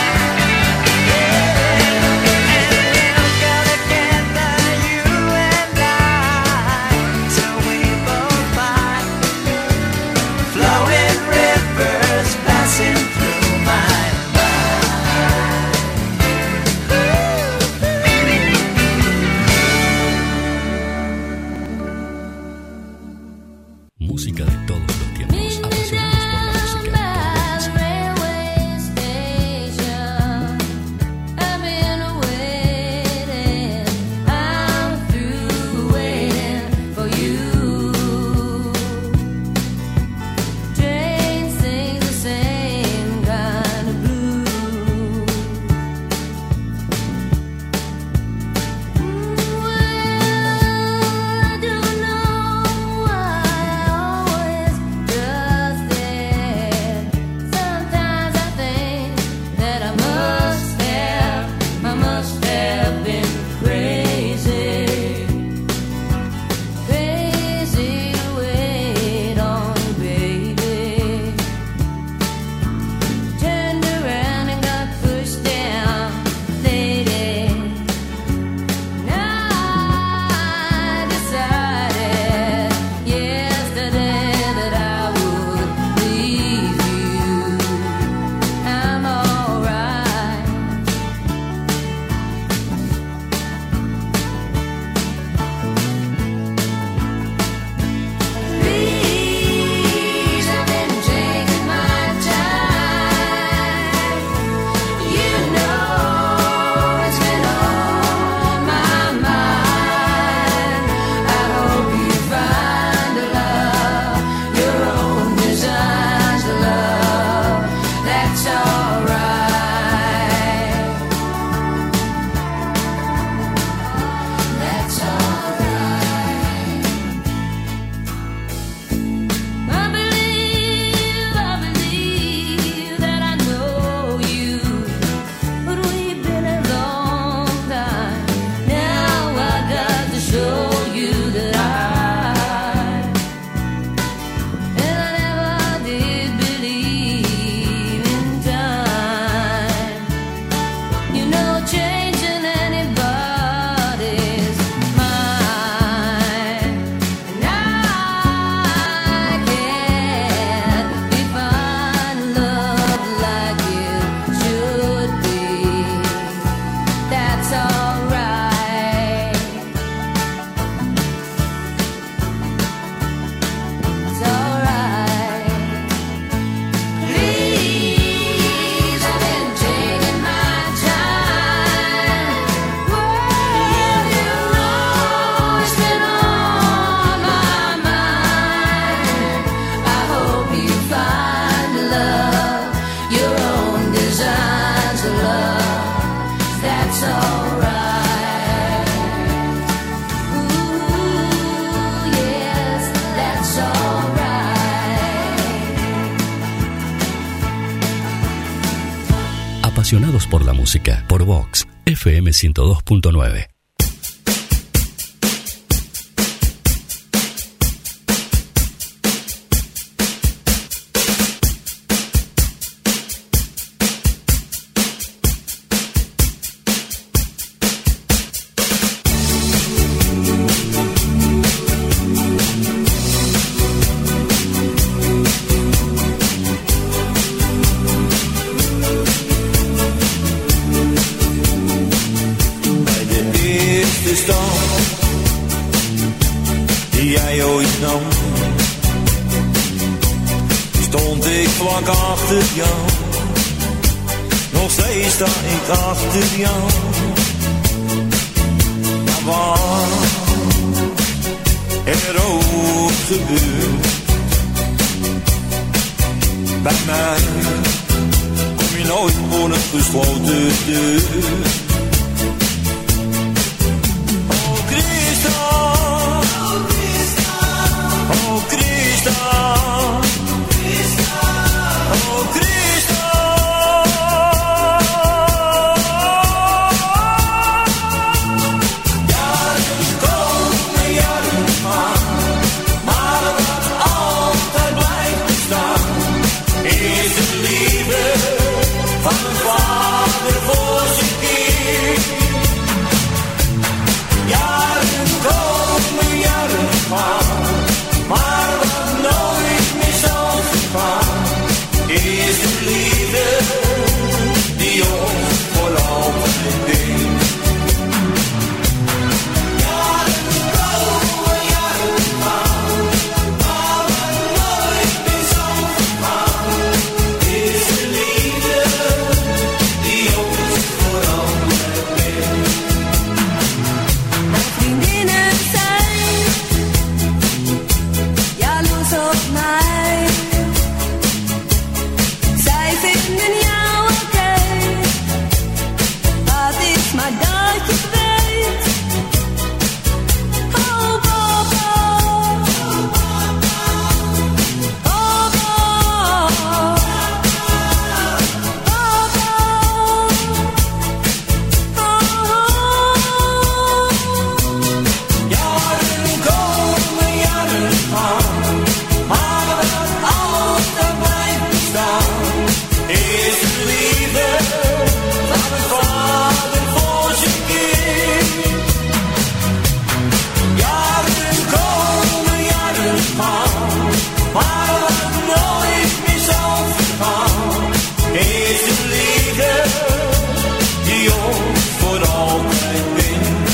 Speaker 9: And we'll go together, you and I, till we both find flowing rivers passing through my
Speaker 1: Música de todos los tiempos. Apasionados por la música. Apasionados por la música, por Vox, FM 102.9.
Speaker 6: By the vlak achter jou. Nog steeds sta ik achter jou. Maar wat er ook gebeurt, bij mij kom je nooit voor een gesloten deur. Oh Christa, oh Christa, oh Christa. Jaren komen, jaren gaan, maar wat altijd blijft bestaan is de liefde van een vader voor zijn kind. Jaren komen, jaren gaan, maar wat nooit meer zal vergaan is de liefde die ons voor altijd bindt. Jaren komen, jaren gaan, maar wat nooit meer zal vergaan is de liefde die ons voor altijd bindt.
Speaker 9: Mijn vriendinnen zijn jaloers op mij. Zij vinden jou oké. Wat is maar dat je het weet. Oh Bobo, oh Bobo,
Speaker 6: Jaren komen, jaren gaan, maar wat altijd blijft bestaan is de liefde van een vader voor zijn kind. Jaren komen, jaren gaan, maar wat nooit meer zal vergaan is de liefde die ons voor altijd bindt.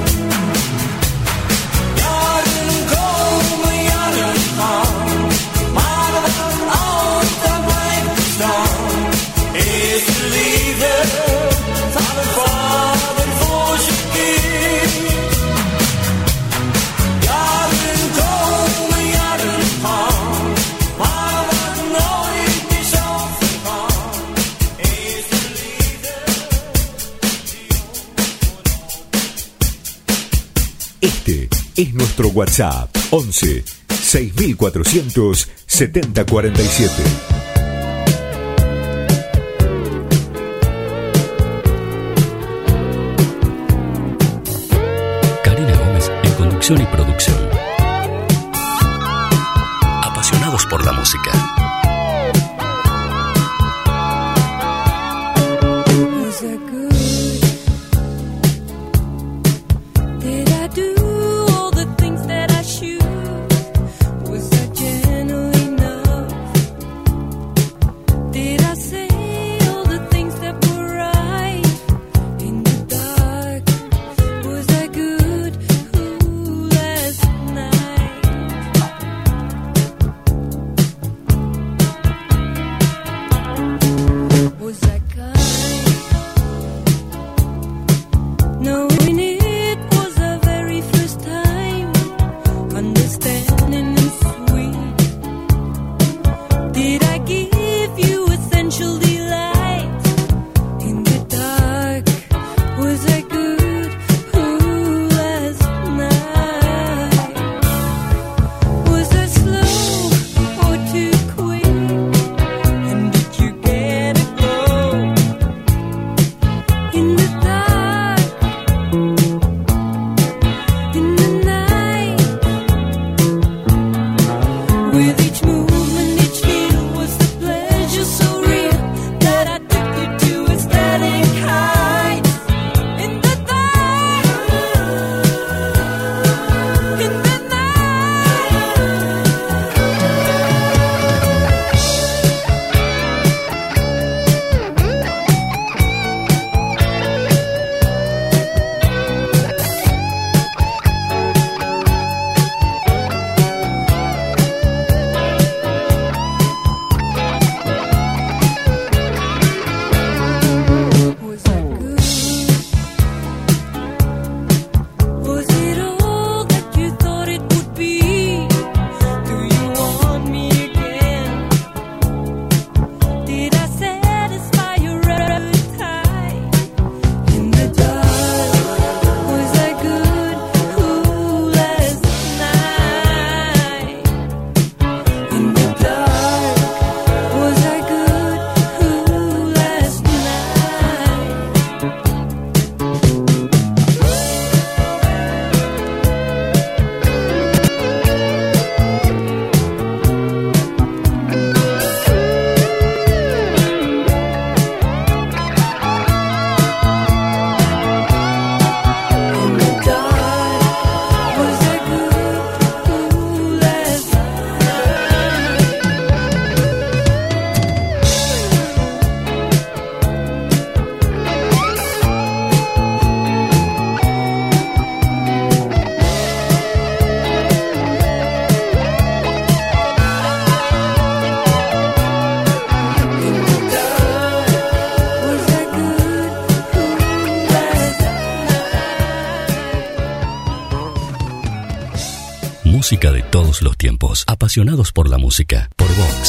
Speaker 6: Jaren komen, jaren gaan, maar wat altijd blijft bestaan is de liefde van een vader voor zijn kind. Jaren komen, jaren gaan, maar wat nooit meer zal vergaan is de liefde die ons voor altijd.
Speaker 4: Este es nuestro WhatsApp 11 6400 7047.
Speaker 1: Karina Gómez en conducción y producción. Apasionados por la música.
Speaker 9: was I good? Did I do all the things that I should? Was I gentle enough? Did I say all the things that were right in the dark? Was I good? Ooh, last night?
Speaker 1: Música de todos los tiempos. Apasionados por la música. Por Vox.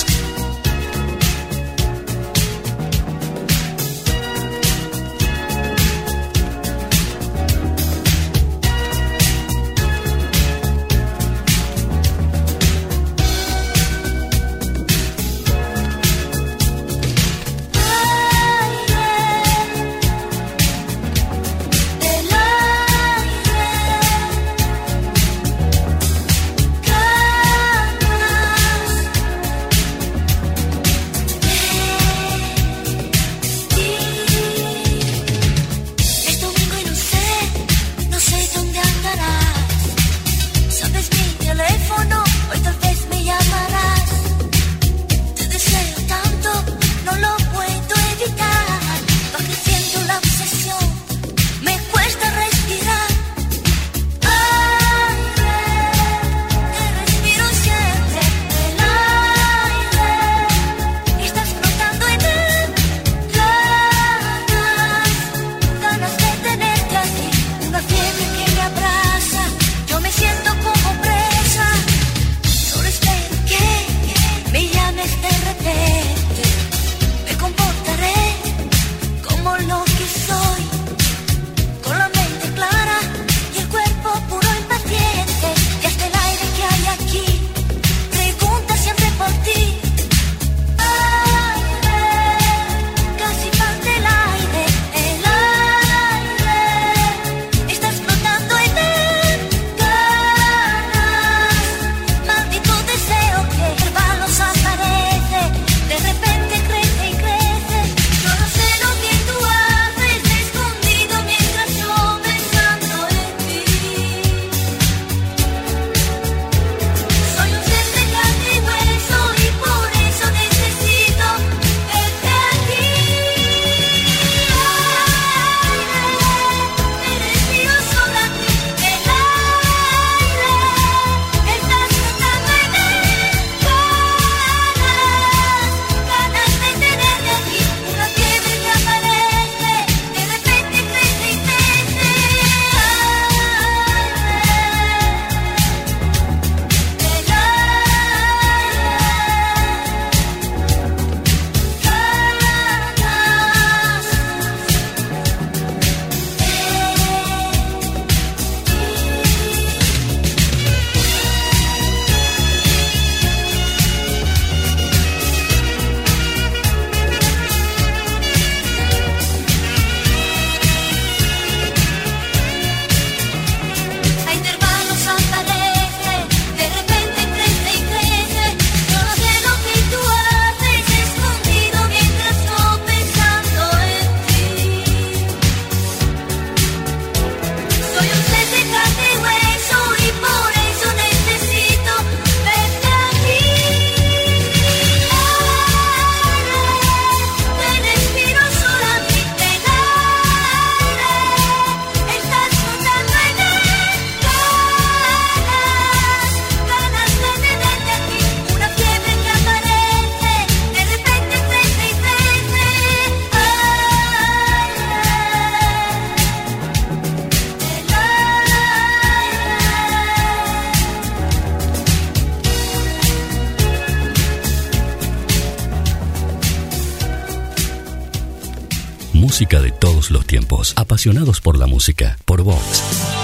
Speaker 1: Música de todos los tiempos. Apasionados por la música. Por Vox.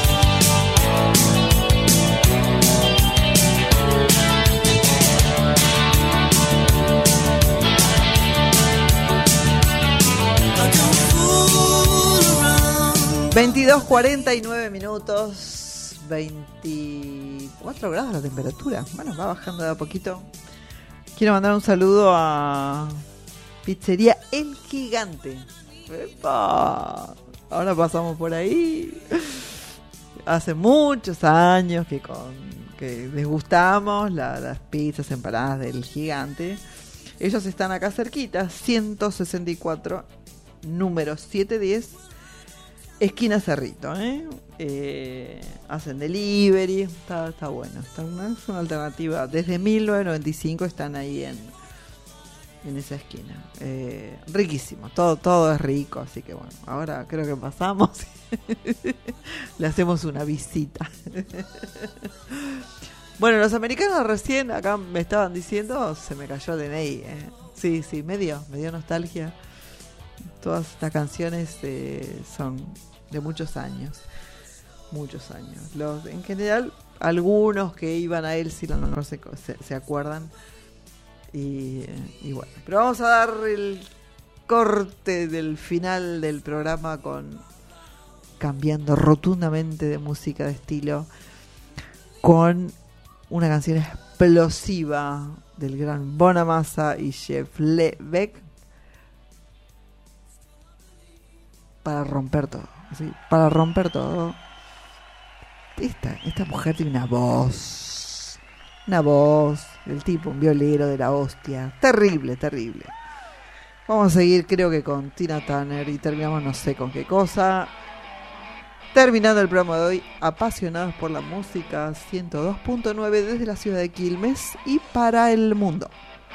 Speaker 2: (22:49), 24 grados la temperatura. Bueno, va bajando de a poquito. Quiero mandar un saludo a Pizzería El Gigante. ¡Epa! Ahora pasamos por ahí. Hace muchos años que les gustamos las pizzas empanadas del Gigante. Ellos están acá cerquita, 164, número 710, esquina Cerrito, hacen delivery, está bueno, es una alternativa. Desde 1995 están ahí en esa esquina. Riquísimo, todo es rico, así que bueno, ahora creo que pasamos le hacemos una visita. Bueno, los americanos recién acá me estaban diciendo, se me cayó el DNI. Sí, me dio nostalgia. Todas estas canciones son de muchos años. En general, algunos que iban a él sí no se acuerdan. Y bueno, pero vamos a dar el corte del final del programa cambiando rotundamente de música de estilo con una canción explosiva del gran Bonamassa y Jeff Beck para romper todo, ¿sí? Para romper todo. Esta mujer tiene una voz, el tipo, un violero de la hostia, terrible. Vamos a seguir, creo que con Tina Turner, y terminamos no sé con qué cosa. Terminando el programa de hoy, apasionados por la música, 102.9 desde la ciudad de Quilmes y para el mundo.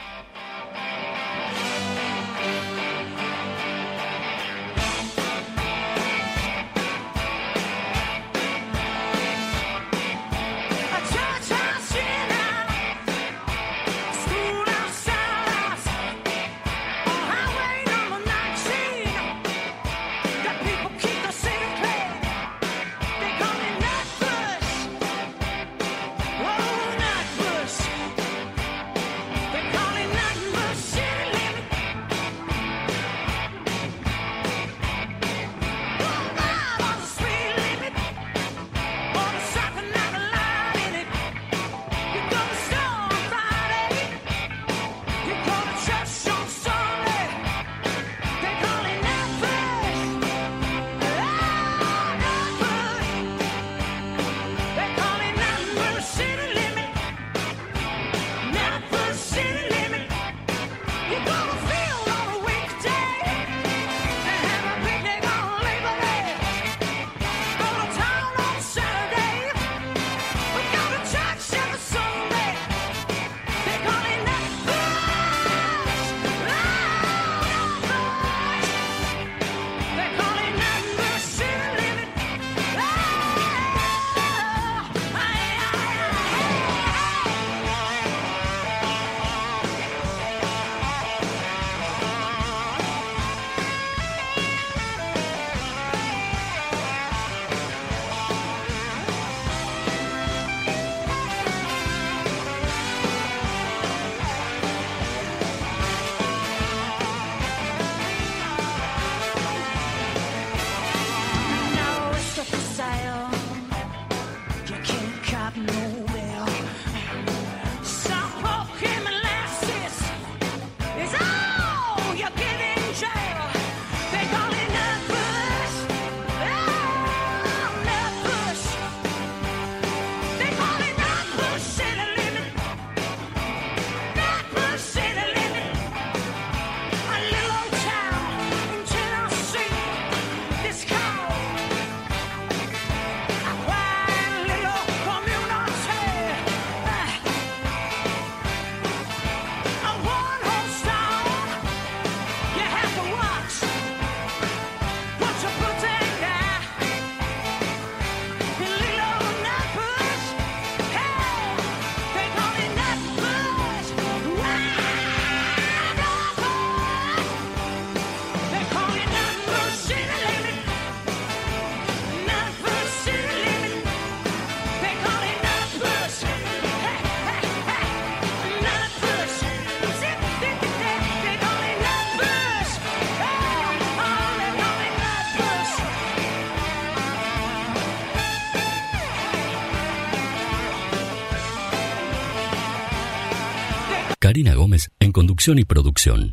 Speaker 1: Karina Gómez en conducción y producción.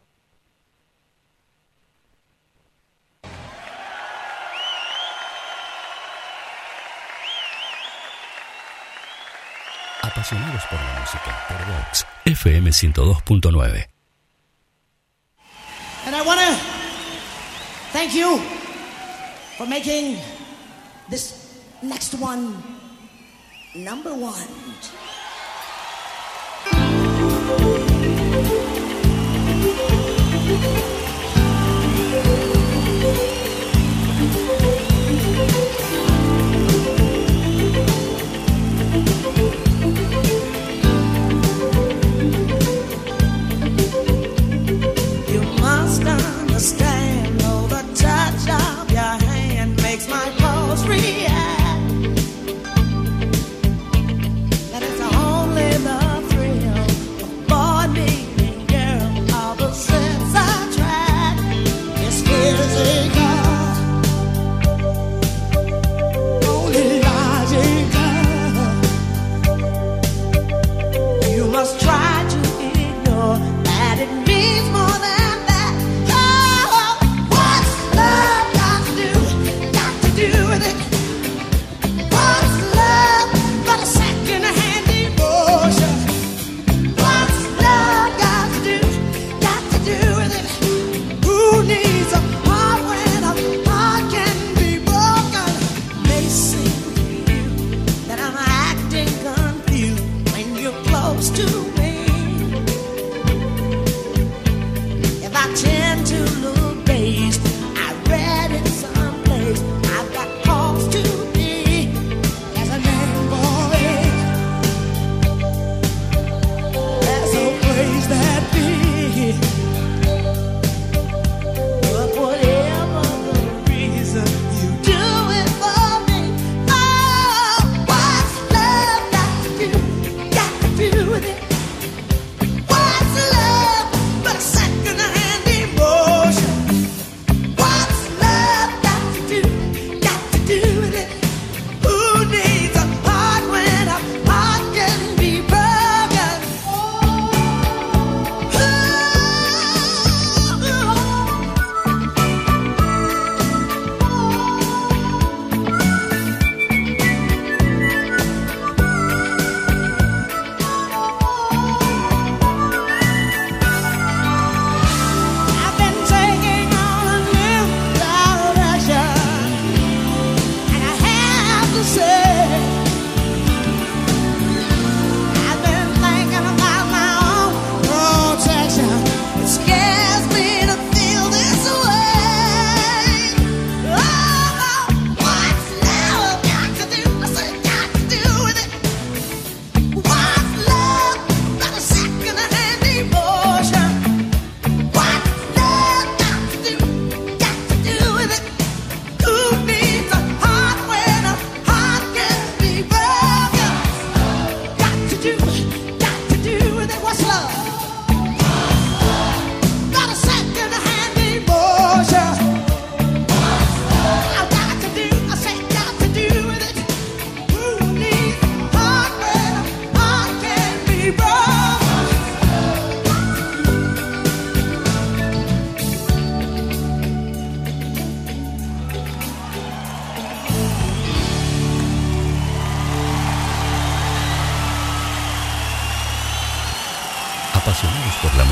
Speaker 1: Apasionados por la música, por Vox, FM 102.9.
Speaker 10: And I want to thank you for making this next one number one.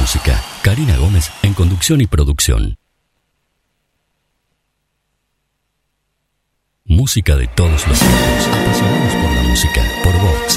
Speaker 1: música. Karina Gómez en conducción y producción. Música de todos los tiempos. Apasionados por la música. Por Vox.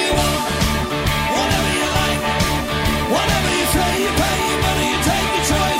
Speaker 6: Whatever you say, you pay your money, you take your choice.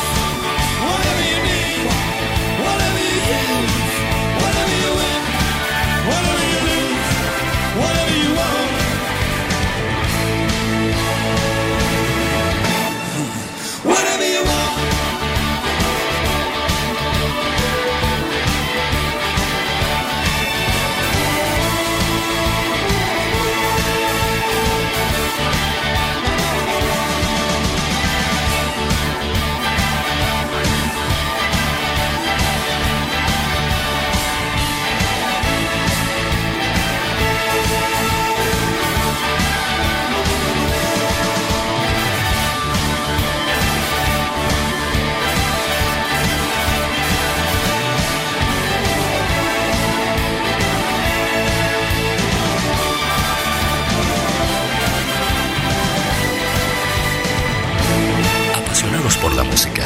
Speaker 1: Apasionados por la música.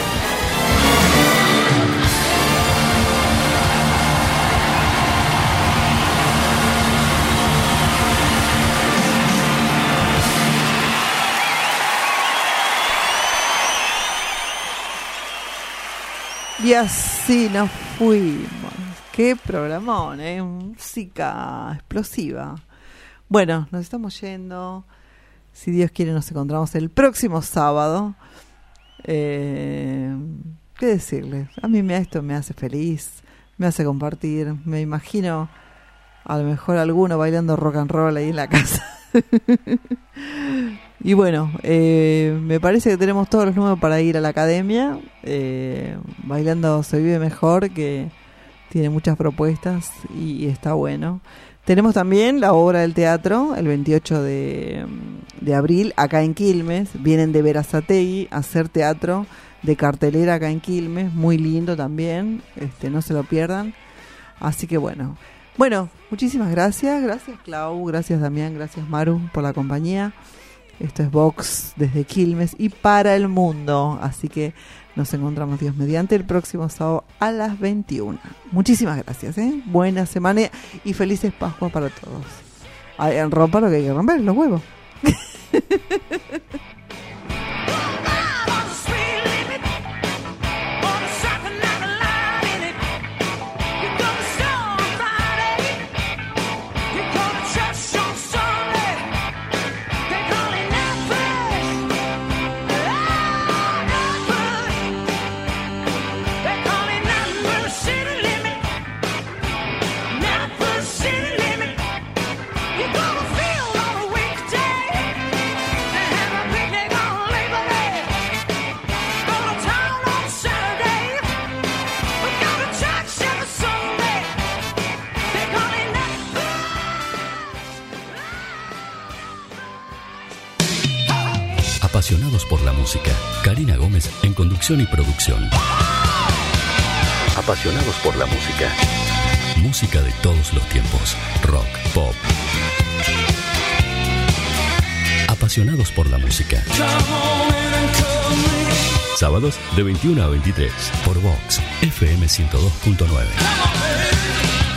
Speaker 2: Y así nos fuimos. Qué programón, música explosiva. Bueno, nos estamos yendo. Si Dios quiere, nos encontramos el próximo sábado. ¿Qué decirles? A mí esto me hace feliz, me hace compartir. Me imagino a lo mejor alguno bailando rock and roll ahí en la casa. Y bueno, me parece que tenemos todos los números para ir a la academia. Bailando se vive mejor, que tiene muchas propuestas y está bueno. Tenemos también la obra del teatro el 28 de abril acá en Quilmes. Vienen de Berazategui a hacer teatro de cartelera acá en Quilmes. Muy lindo también, no se lo pierdan. Así que bueno, muchísimas gracias. Gracias Clau, gracias Damián, gracias Maru por la compañía. Esto es Vox desde Quilmes y para el mundo. Así que nos encontramos Dios mediante el próximo sábado a las 21. Muchísimas gracias, buena semana y felices Pascuas para todos. Rompa lo que hay que romper, los huevos.
Speaker 1: Apasionados por la música. Karina Gómez en conducción y producción. Apasionados por la música. Música de todos los tiempos. Rock, pop. Apasionados por la música. Sábados de 21 a 23 por Vox FM 102.9.